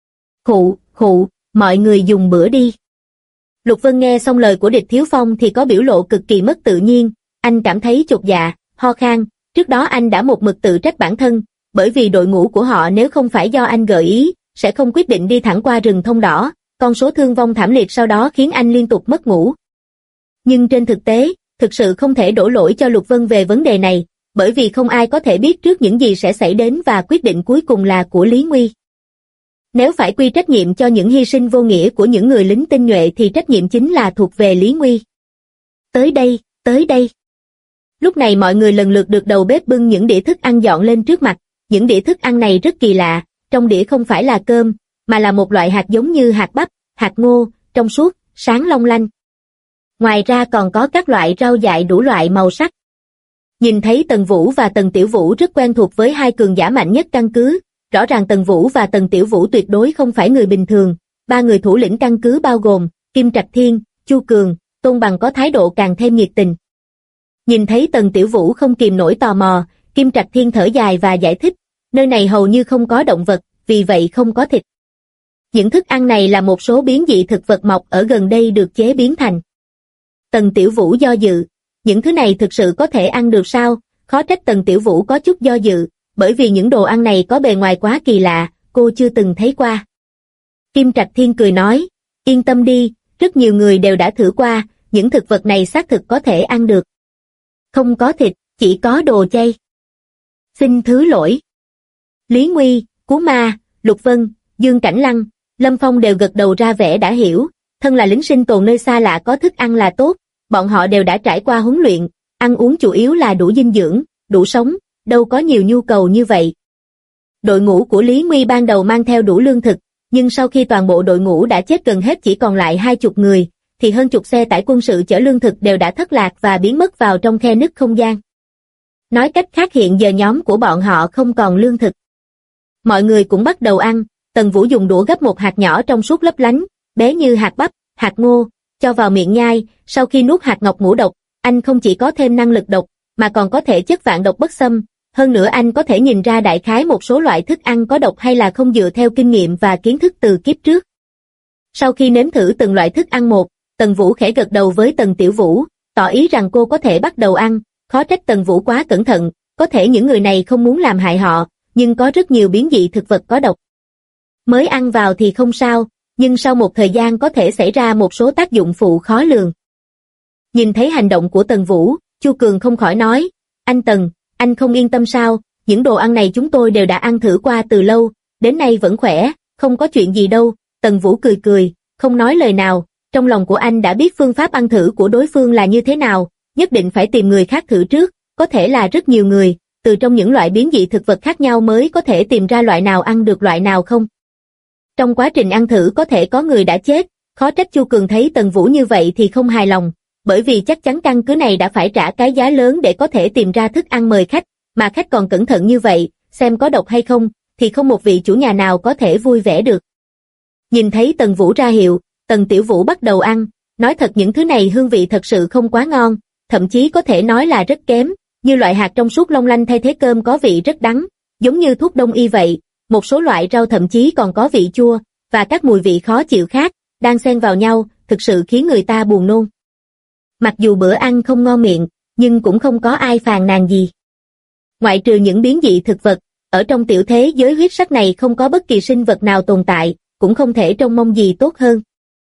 Khụ, mọi người dùng bữa đi. Lục Vân nghe xong lời của Địch Thiếu Phong thì có biểu lộ cực kỳ mất tự nhiên, anh cảm thấy chột dạ, ho khan, trước đó anh đã một mực tự trách bản thân, bởi vì đội ngũ của họ nếu không phải do anh gợi ý, sẽ không quyết định đi thẳng qua rừng thông đỏ, con số thương vong thảm liệt sau đó khiến anh liên tục mất ngủ. Nhưng trên thực tế, thực sự không thể đổ lỗi cho Lục Vân về vấn đề này, bởi vì không ai có thể biết trước những gì sẽ xảy đến và quyết định cuối cùng là của Lý Nguy. Nếu phải quy trách nhiệm cho những hy sinh vô nghĩa của những người lính tinh nhuệ thì trách nhiệm chính là thuộc về Lý Nguy. tới đây, tới đây. Lúc này mọi người lần lượt được đầu bếp bưng những đĩa thức ăn dọn lên trước mặt, những đĩa thức ăn này rất kỳ lạ, trong đĩa không phải là cơm, mà là một loại hạt giống như hạt bắp, hạt ngô, trong suốt, sáng long lanh. Ngoài ra còn có các loại rau dại đủ loại màu sắc. Nhìn thấy Tần Vũ và Tần Tiểu Vũ rất quen thuộc với hai cường giả mạnh nhất căn cứ, rõ ràng Tần Vũ và Tần Tiểu Vũ tuyệt đối không phải người bình thường, ba người thủ lĩnh căn cứ bao gồm Kim Trạch Thiên, Chu Cường, Tôn Bằng có thái độ càng thêm nhiệt tình. Nhìn thấy Tần Tiểu Vũ không kìm nổi tò mò, Kim Trạch Thiên thở dài và giải thích, nơi này hầu như không có động vật, vì vậy không có thịt. Những thức ăn này là một số biến dị thực vật mọc ở gần đây được chế biến thành. Tần Tiểu Vũ do dự, những thứ này thực sự có thể ăn được sao? Khó trách Tần Tiểu Vũ có chút do dự, bởi vì những đồ ăn này có bề ngoài quá kỳ lạ, cô chưa từng thấy qua. Kim Trạch Thiên cười nói, yên tâm đi, rất nhiều người đều đã thử qua, những thực vật này xác thực có thể ăn được. Không có thịt, chỉ có đồ chay. Xin thứ lỗi. Lý Nguy, Cú Ma, Lục Vân, Dương Cảnh Lăng, Lâm Phong đều gật đầu ra vẻ đã hiểu, thân là lính sinh tồn nơi xa lạ có thức ăn là tốt, bọn họ đều đã trải qua huấn luyện, ăn uống chủ yếu là đủ dinh dưỡng, đủ sống, đâu có nhiều nhu cầu như vậy. Đội ngũ của Lý Nguy ban đầu mang theo đủ lương thực, nhưng sau khi toàn bộ đội ngũ đã chết gần hết chỉ còn lại 20 người, thì hơn chục xe tải quân sự chở lương thực đều đã thất lạc và biến mất vào trong khe nứt không gian. Nói cách khác hiện giờ nhóm của bọn họ không còn lương thực. Mọi người cũng bắt đầu ăn, Tần Vũ dùng đũa gấp một hạt nhỏ trong suốt lấp lánh, bé như hạt bắp, hạt ngô, cho vào miệng nhai, sau khi nuốt hạt ngọc ngũ độc, anh không chỉ có thêm năng lực độc, mà còn có thể chất vạn độc bất xâm, hơn nữa anh có thể nhìn ra đại khái một số loại thức ăn có độc hay là không dựa theo kinh nghiệm và kiến thức từ kiếp trước. Sau khi nếm thử từng loại thức ăn một, Tần Vũ khẽ gật đầu với Tần Tiểu Vũ, tỏ ý rằng cô có thể bắt đầu ăn, khó trách Tần Vũ quá cẩn thận, có thể những người này không muốn làm hại họ, nhưng có rất nhiều biến dị thực vật có độc. Mới ăn vào thì không sao, nhưng sau một thời gian có thể xảy ra một số tác dụng phụ khó lường. Nhìn thấy hành động của Tần Vũ, Chu Cường không khỏi nói, anh Tần, anh không yên tâm sao, những đồ ăn này chúng tôi đều đã ăn thử qua từ lâu, đến nay vẫn khỏe, không có chuyện gì đâu. Tần Vũ cười cười, không nói lời nào, trong lòng của anh đã biết phương pháp ăn thử của đối phương là như thế nào, nhất định phải tìm người khác thử trước, có thể là rất nhiều người, từ trong những loại biến dị thực vật khác nhau mới có thể tìm ra loại nào ăn được loại nào không. Trong quá trình ăn thử có thể có người đã chết, khó trách Chu Cường thấy Tần Vũ như vậy thì không hài lòng, bởi vì chắc chắn căn cứ này đã phải trả cái giá lớn để có thể tìm ra thức ăn mời khách, mà khách còn cẩn thận như vậy, xem có độc hay không, thì không một vị chủ nhà nào có thể vui vẻ được. Nhìn thấy Tần Vũ ra hiệu, Tần Tiểu Vũ bắt đầu ăn, nói thật những thứ này hương vị thật sự không quá ngon, thậm chí có thể nói là rất kém, như loại hạt trong suốt long lanh thay thế cơm có vị rất đắng, giống như thuốc đông y vậy, một số loại rau thậm chí còn có vị chua, và các mùi vị khó chịu khác, đang xen vào nhau, thực sự khiến người ta buồn nôn. Mặc dù bữa ăn không ngon miệng, nhưng cũng không có ai phàn nàn gì. Ngoại trừ những biến dị thực vật, ở trong tiểu thế giới huyết sắc này không có bất kỳ sinh vật nào tồn tại, cũng không thể trông mong gì tốt hơn.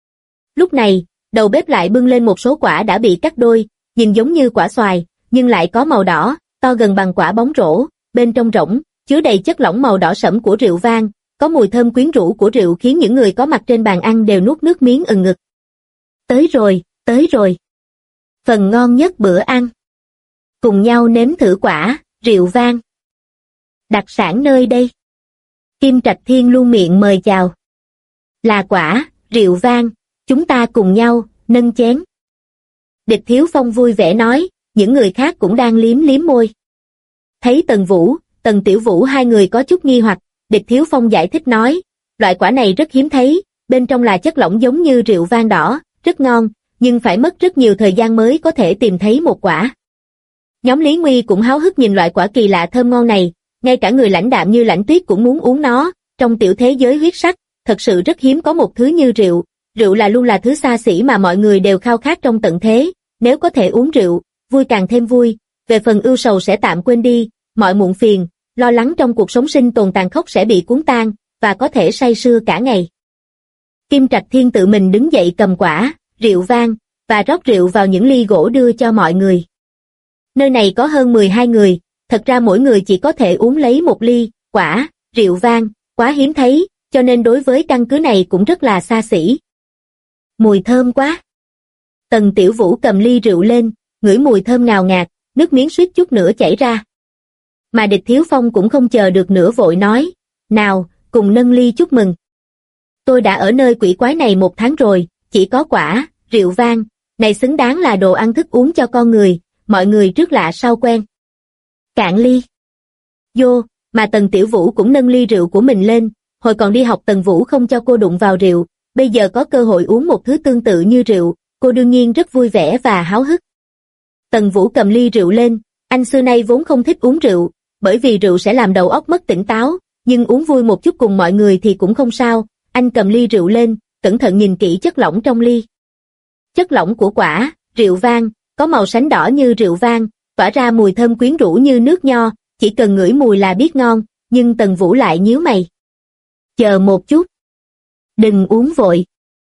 Lúc này, đầu bếp lại bưng lên một số quả đã bị cắt đôi, nhìn giống như quả xoài, nhưng lại có màu đỏ, to gần bằng quả bóng rổ, bên trong rỗng, chứa đầy chất lỏng màu đỏ sẫm của rượu vang, có mùi thơm quyến rũ của rượu khiến những người có mặt trên bàn ăn đều nuốt nước miếng ừng ngực. Tới rồi, tới rồi. Phần ngon nhất bữa ăn. Cùng nhau nếm thử quả, rượu vang. Đặc sản nơi đây. Kim Trạch Thiên luôn miệng mời chào. Là quả, rượu vang, chúng ta cùng nhau, nâng chén. Địch Thiếu Phong vui vẻ nói, những người khác cũng đang liếm liếm môi. Thấy Tần Vũ, Tần Tiểu Vũ hai người có chút nghi hoặc, Địch Thiếu Phong giải thích nói, loại quả này rất hiếm thấy, bên trong là chất lỏng giống như rượu vang đỏ, rất ngon, nhưng phải mất rất nhiều thời gian mới có thể tìm thấy một quả. Nhóm Lý Nguy cũng háo hức nhìn loại quả kỳ lạ thơm ngon này, ngay cả người lãnh đạm như Lãnh Tuyết cũng muốn uống nó, trong tiểu thế giới huyết sắc, thật sự rất hiếm có một thứ như rượu, rượu luôn là thứ xa xỉ mà mọi người đều khao khát trong tận thế, nếu có thể uống rượu, vui càng thêm vui, về phần ưu sầu sẽ tạm quên đi, mọi muộn phiền, lo lắng trong cuộc sống sinh tồn tàn khốc sẽ bị cuốn tan, và có thể say sưa cả ngày. Kim Trạch Thiên tự mình đứng dậy cầm quả, rượu vang, và rót rượu vào những ly gỗ đưa cho mọi người. Nơi này có hơn 12 người, thật ra mỗi người chỉ có thể uống lấy một ly, quả, rượu vang, quá hiếm thấy, cho nên đối với căn cứ này cũng rất là xa xỉ. Mùi thơm quá. Tần Tiểu Vũ cầm ly rượu lên, ngửi mùi thơm ngào ngạt, nước miếng suýt chút nữa chảy ra. Mà Địch Thiếu Phong cũng không chờ được nữa vội nói, nào, cùng nâng ly chúc mừng. Tôi đã ở nơi quỷ quái này 1 tháng rồi, chỉ có quả, rượu vang, này xứng đáng là đồ ăn thức uống cho con người, mọi người trước lạ sau quen. Cạn ly. Vô, mà Tần Tiểu Vũ cũng nâng ly rượu của mình lên, hồi còn đi học Tần Vũ không cho cô đụng vào rượu, bây giờ có cơ hội uống một thứ tương tự như rượu, cô đương nhiên rất vui vẻ và háo hức. Tần Vũ cầm ly rượu lên, anh xưa nay vốn không thích uống rượu, bởi vì rượu sẽ làm đầu óc mất tỉnh táo, nhưng uống vui một chút cùng mọi người thì cũng không sao, anh cầm ly rượu lên, cẩn thận nhìn kỹ chất lỏng trong ly. Chất lỏng của quả, rượu vang, có màu sánh đỏ như rượu vang, tỏa ra mùi thơm quyến rũ như nước nho, chỉ cần ngửi mùi là biết ngon, nhưng Tần Vũ lại nhíu mày. Chờ một chút. Đừng uống vội.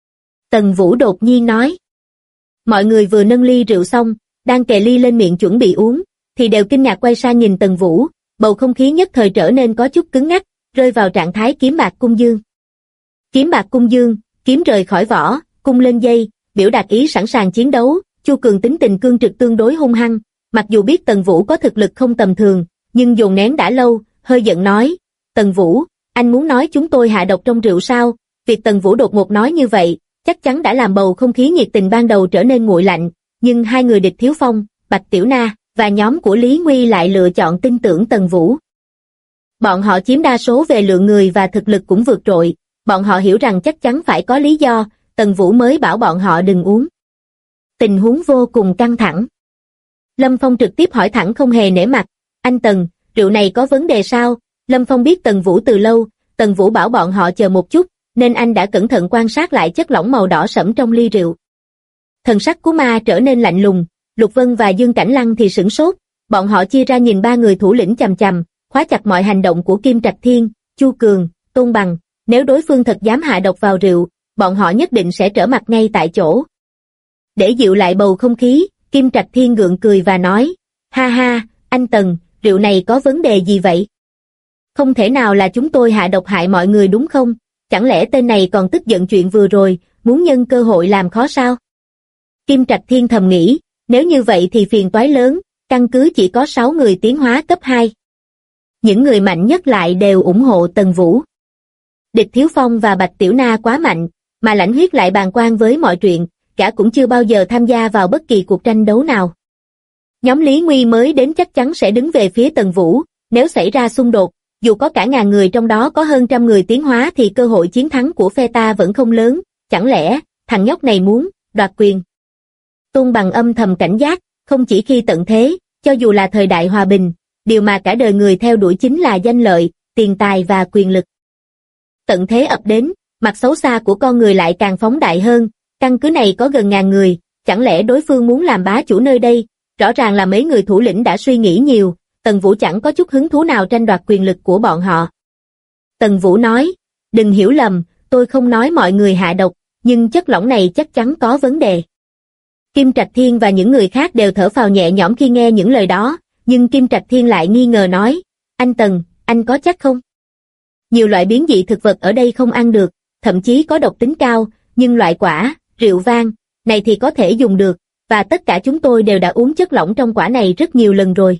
Tần Vũ đột nhiên nói. Mọi người vừa nâng ly rượu xong, đang kề ly lên miệng chuẩn bị uống, thì đều kinh ngạc quay sang nhìn Tần Vũ, bầu không khí nhất thời trở nên có chút cứng ngắc, rơi vào trạng thái kiếm bạc cung dương. Kiếm bạc cung dương, kiếm rời khỏi vỏ, cung lên dây, biểu đạt ý sẵn sàng chiến đấu. Chu Cường tính tình cương trực tương đối hung hăng, mặc dù biết Tần Vũ có thực lực không tầm thường, nhưng dồn nén đã lâu, hơi giận nói, Tần Vũ, anh muốn nói chúng tôi hạ độc trong rượu sao? Việc Tần Vũ đột ngột nói như vậy, chắc chắn đã làm bầu không khí nhiệt tình ban đầu trở nên nguội lạnh, nhưng hai người Địch Thiếu Phong, Bạch Tiểu Na và nhóm của Lý Nguy lại lựa chọn tin tưởng Tần Vũ. Bọn họ chiếm đa số về lượng người và thực lực cũng vượt trội, bọn họ hiểu rằng chắc chắn phải có lý do, Tần Vũ mới bảo bọn họ đừng uống. Tình huống vô cùng căng thẳng. Lâm Phong trực tiếp hỏi thẳng không hề nể mặt, anh Tần, rượu này có vấn đề sao? Lâm Phong biết Tần Vũ từ lâu, Tần Vũ bảo bọn họ chờ một chút, nên anh đã cẩn thận quan sát lại chất lỏng màu đỏ sẫm trong ly rượu. Thần sắc của ma trở nên lạnh lùng, Lục Vân và Dương Cảnh Lăng thì sửng sốt, bọn họ chia ra nhìn 3 người thủ lĩnh chằm chằm, khóa chặt mọi hành động của Kim Trạch Thiên, Chu Cường, Tôn Bằng, nếu đối phương thật dám hạ độc vào rượu, bọn họ nhất định sẽ trở mặt ngay tại chỗ. Để dịu lại bầu không khí, Kim Trạch Thiên gượng cười và nói, ha ha, anh Tần, rượu này có vấn đề gì vậy? Không thể nào là chúng tôi hạ độc hại mọi người đúng không? Chẳng lẽ tên này còn tức giận chuyện vừa rồi, muốn nhân cơ hội làm khó sao? Kim Trạch Thiên thầm nghĩ, nếu như vậy thì phiền toái lớn, căn cứ chỉ có 6 người tiến hóa cấp 2. Những người mạnh nhất lại đều ủng hộ Tần Vũ. Địch Thiếu Phong và Bạch Tiểu Na quá mạnh, mà Lãnh Huyết lại bàng quan với mọi chuyện, gã cũng chưa bao giờ tham gia vào bất kỳ cuộc tranh đấu nào. Nhóm Lý Nguy mới đến chắc chắn sẽ đứng về phía Tần Vũ, nếu xảy ra xung đột, dù có cả ngàn người trong đó có hơn trăm người tiến hóa thì cơ hội chiến thắng của phe ta vẫn không lớn, chẳng lẽ, thằng nhóc này muốn đoạt quyền. Tôn Bằng âm thầm cảnh giác, không chỉ khi tận thế, cho dù là thời đại hòa bình, điều mà cả đời người theo đuổi chính là danh lợi, tiền tài và quyền lực. Tận thế ập đến, mặt xấu xa của con người lại càng phóng đại hơn, căn cứ này có gần ngàn người, chẳng lẽ đối phương muốn làm bá chủ nơi đây, rõ ràng là mấy người thủ lĩnh đã suy nghĩ nhiều, Tần Vũ chẳng có chút hứng thú nào tranh đoạt quyền lực của bọn họ. Tần Vũ nói, đừng hiểu lầm, tôi không nói mọi người hạ độc, nhưng chất lỏng này chắc chắn có vấn đề. Kim Trạch Thiên và những người khác đều thở phào nhẹ nhõm khi nghe những lời đó, nhưng Kim Trạch Thiên lại nghi ngờ nói, anh Tần, anh có chắc không? Nhiều loại biến dị thực vật ở đây không ăn được, thậm chí có độc tính cao, nhưng loại quả, rượu vang, này thì có thể dùng được, và tất cả chúng tôi đều đã uống chất lỏng trong quả này rất nhiều lần rồi.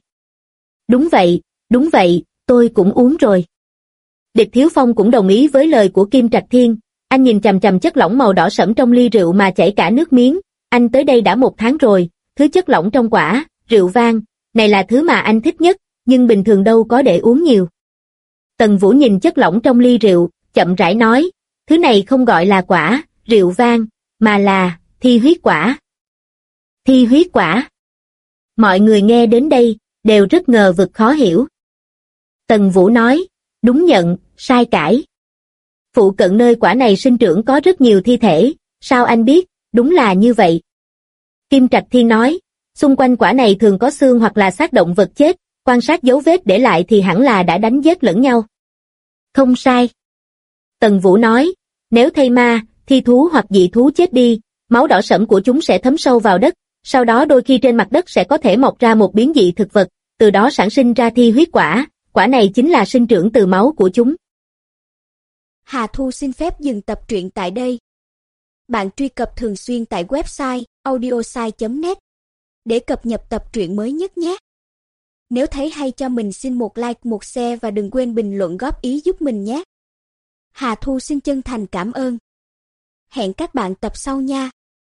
Đúng vậy, tôi cũng uống rồi. Địch Thiếu Phong cũng đồng ý với lời của Kim Trạch Thiên, anh nhìn chằm chằm chất lỏng màu đỏ sẫm trong ly rượu mà chảy cả nước miếng, anh tới đây đã 1 tháng rồi, thứ chất lỏng trong quả, rượu vang, này là thứ mà anh thích nhất, nhưng bình thường đâu có để uống nhiều. Tần Vũ nhìn chất lỏng trong ly rượu, chậm rãi nói, thứ này không gọi là quả, rượu vang, mà là thi huyết quả. Thi huyết quả. Mọi người nghe đến đây, đều rất ngờ vực khó hiểu. Tần Vũ nói, đúng nhận, sai cãi. Phụ cận nơi quả này sinh trưởng có rất nhiều thi thể, sao anh biết, đúng là như vậy. Kim Trạch Thiên nói, xung quanh quả này thường có xương hoặc là xác động vật chết, quan sát dấu vết để lại thì hẳn là đã đánh giết lẫn nhau. Không sai. Tần Vũ nói, nếu thây ma, thi thú hoặc dị thú chết đi, máu đỏ sẫm của chúng sẽ thấm sâu vào đất, sau đó đôi khi trên mặt đất sẽ có thể mọc ra một biến dị thực vật, từ đó sản sinh ra thi huyết quả, quả này chính là sinh trưởng từ máu của chúng.
Hà Thu xin phép dừng tập truyện tại đây. Bạn truy cập thường xuyên tại website audiosai.net để cập nhật tập truyện mới nhất nhé. Nếu thấy hay cho mình xin một like, một share và đừng quên bình luận góp ý giúp mình nhé. Hà Thu xin chân thành cảm ơn. Hẹn các bạn tập sau nha.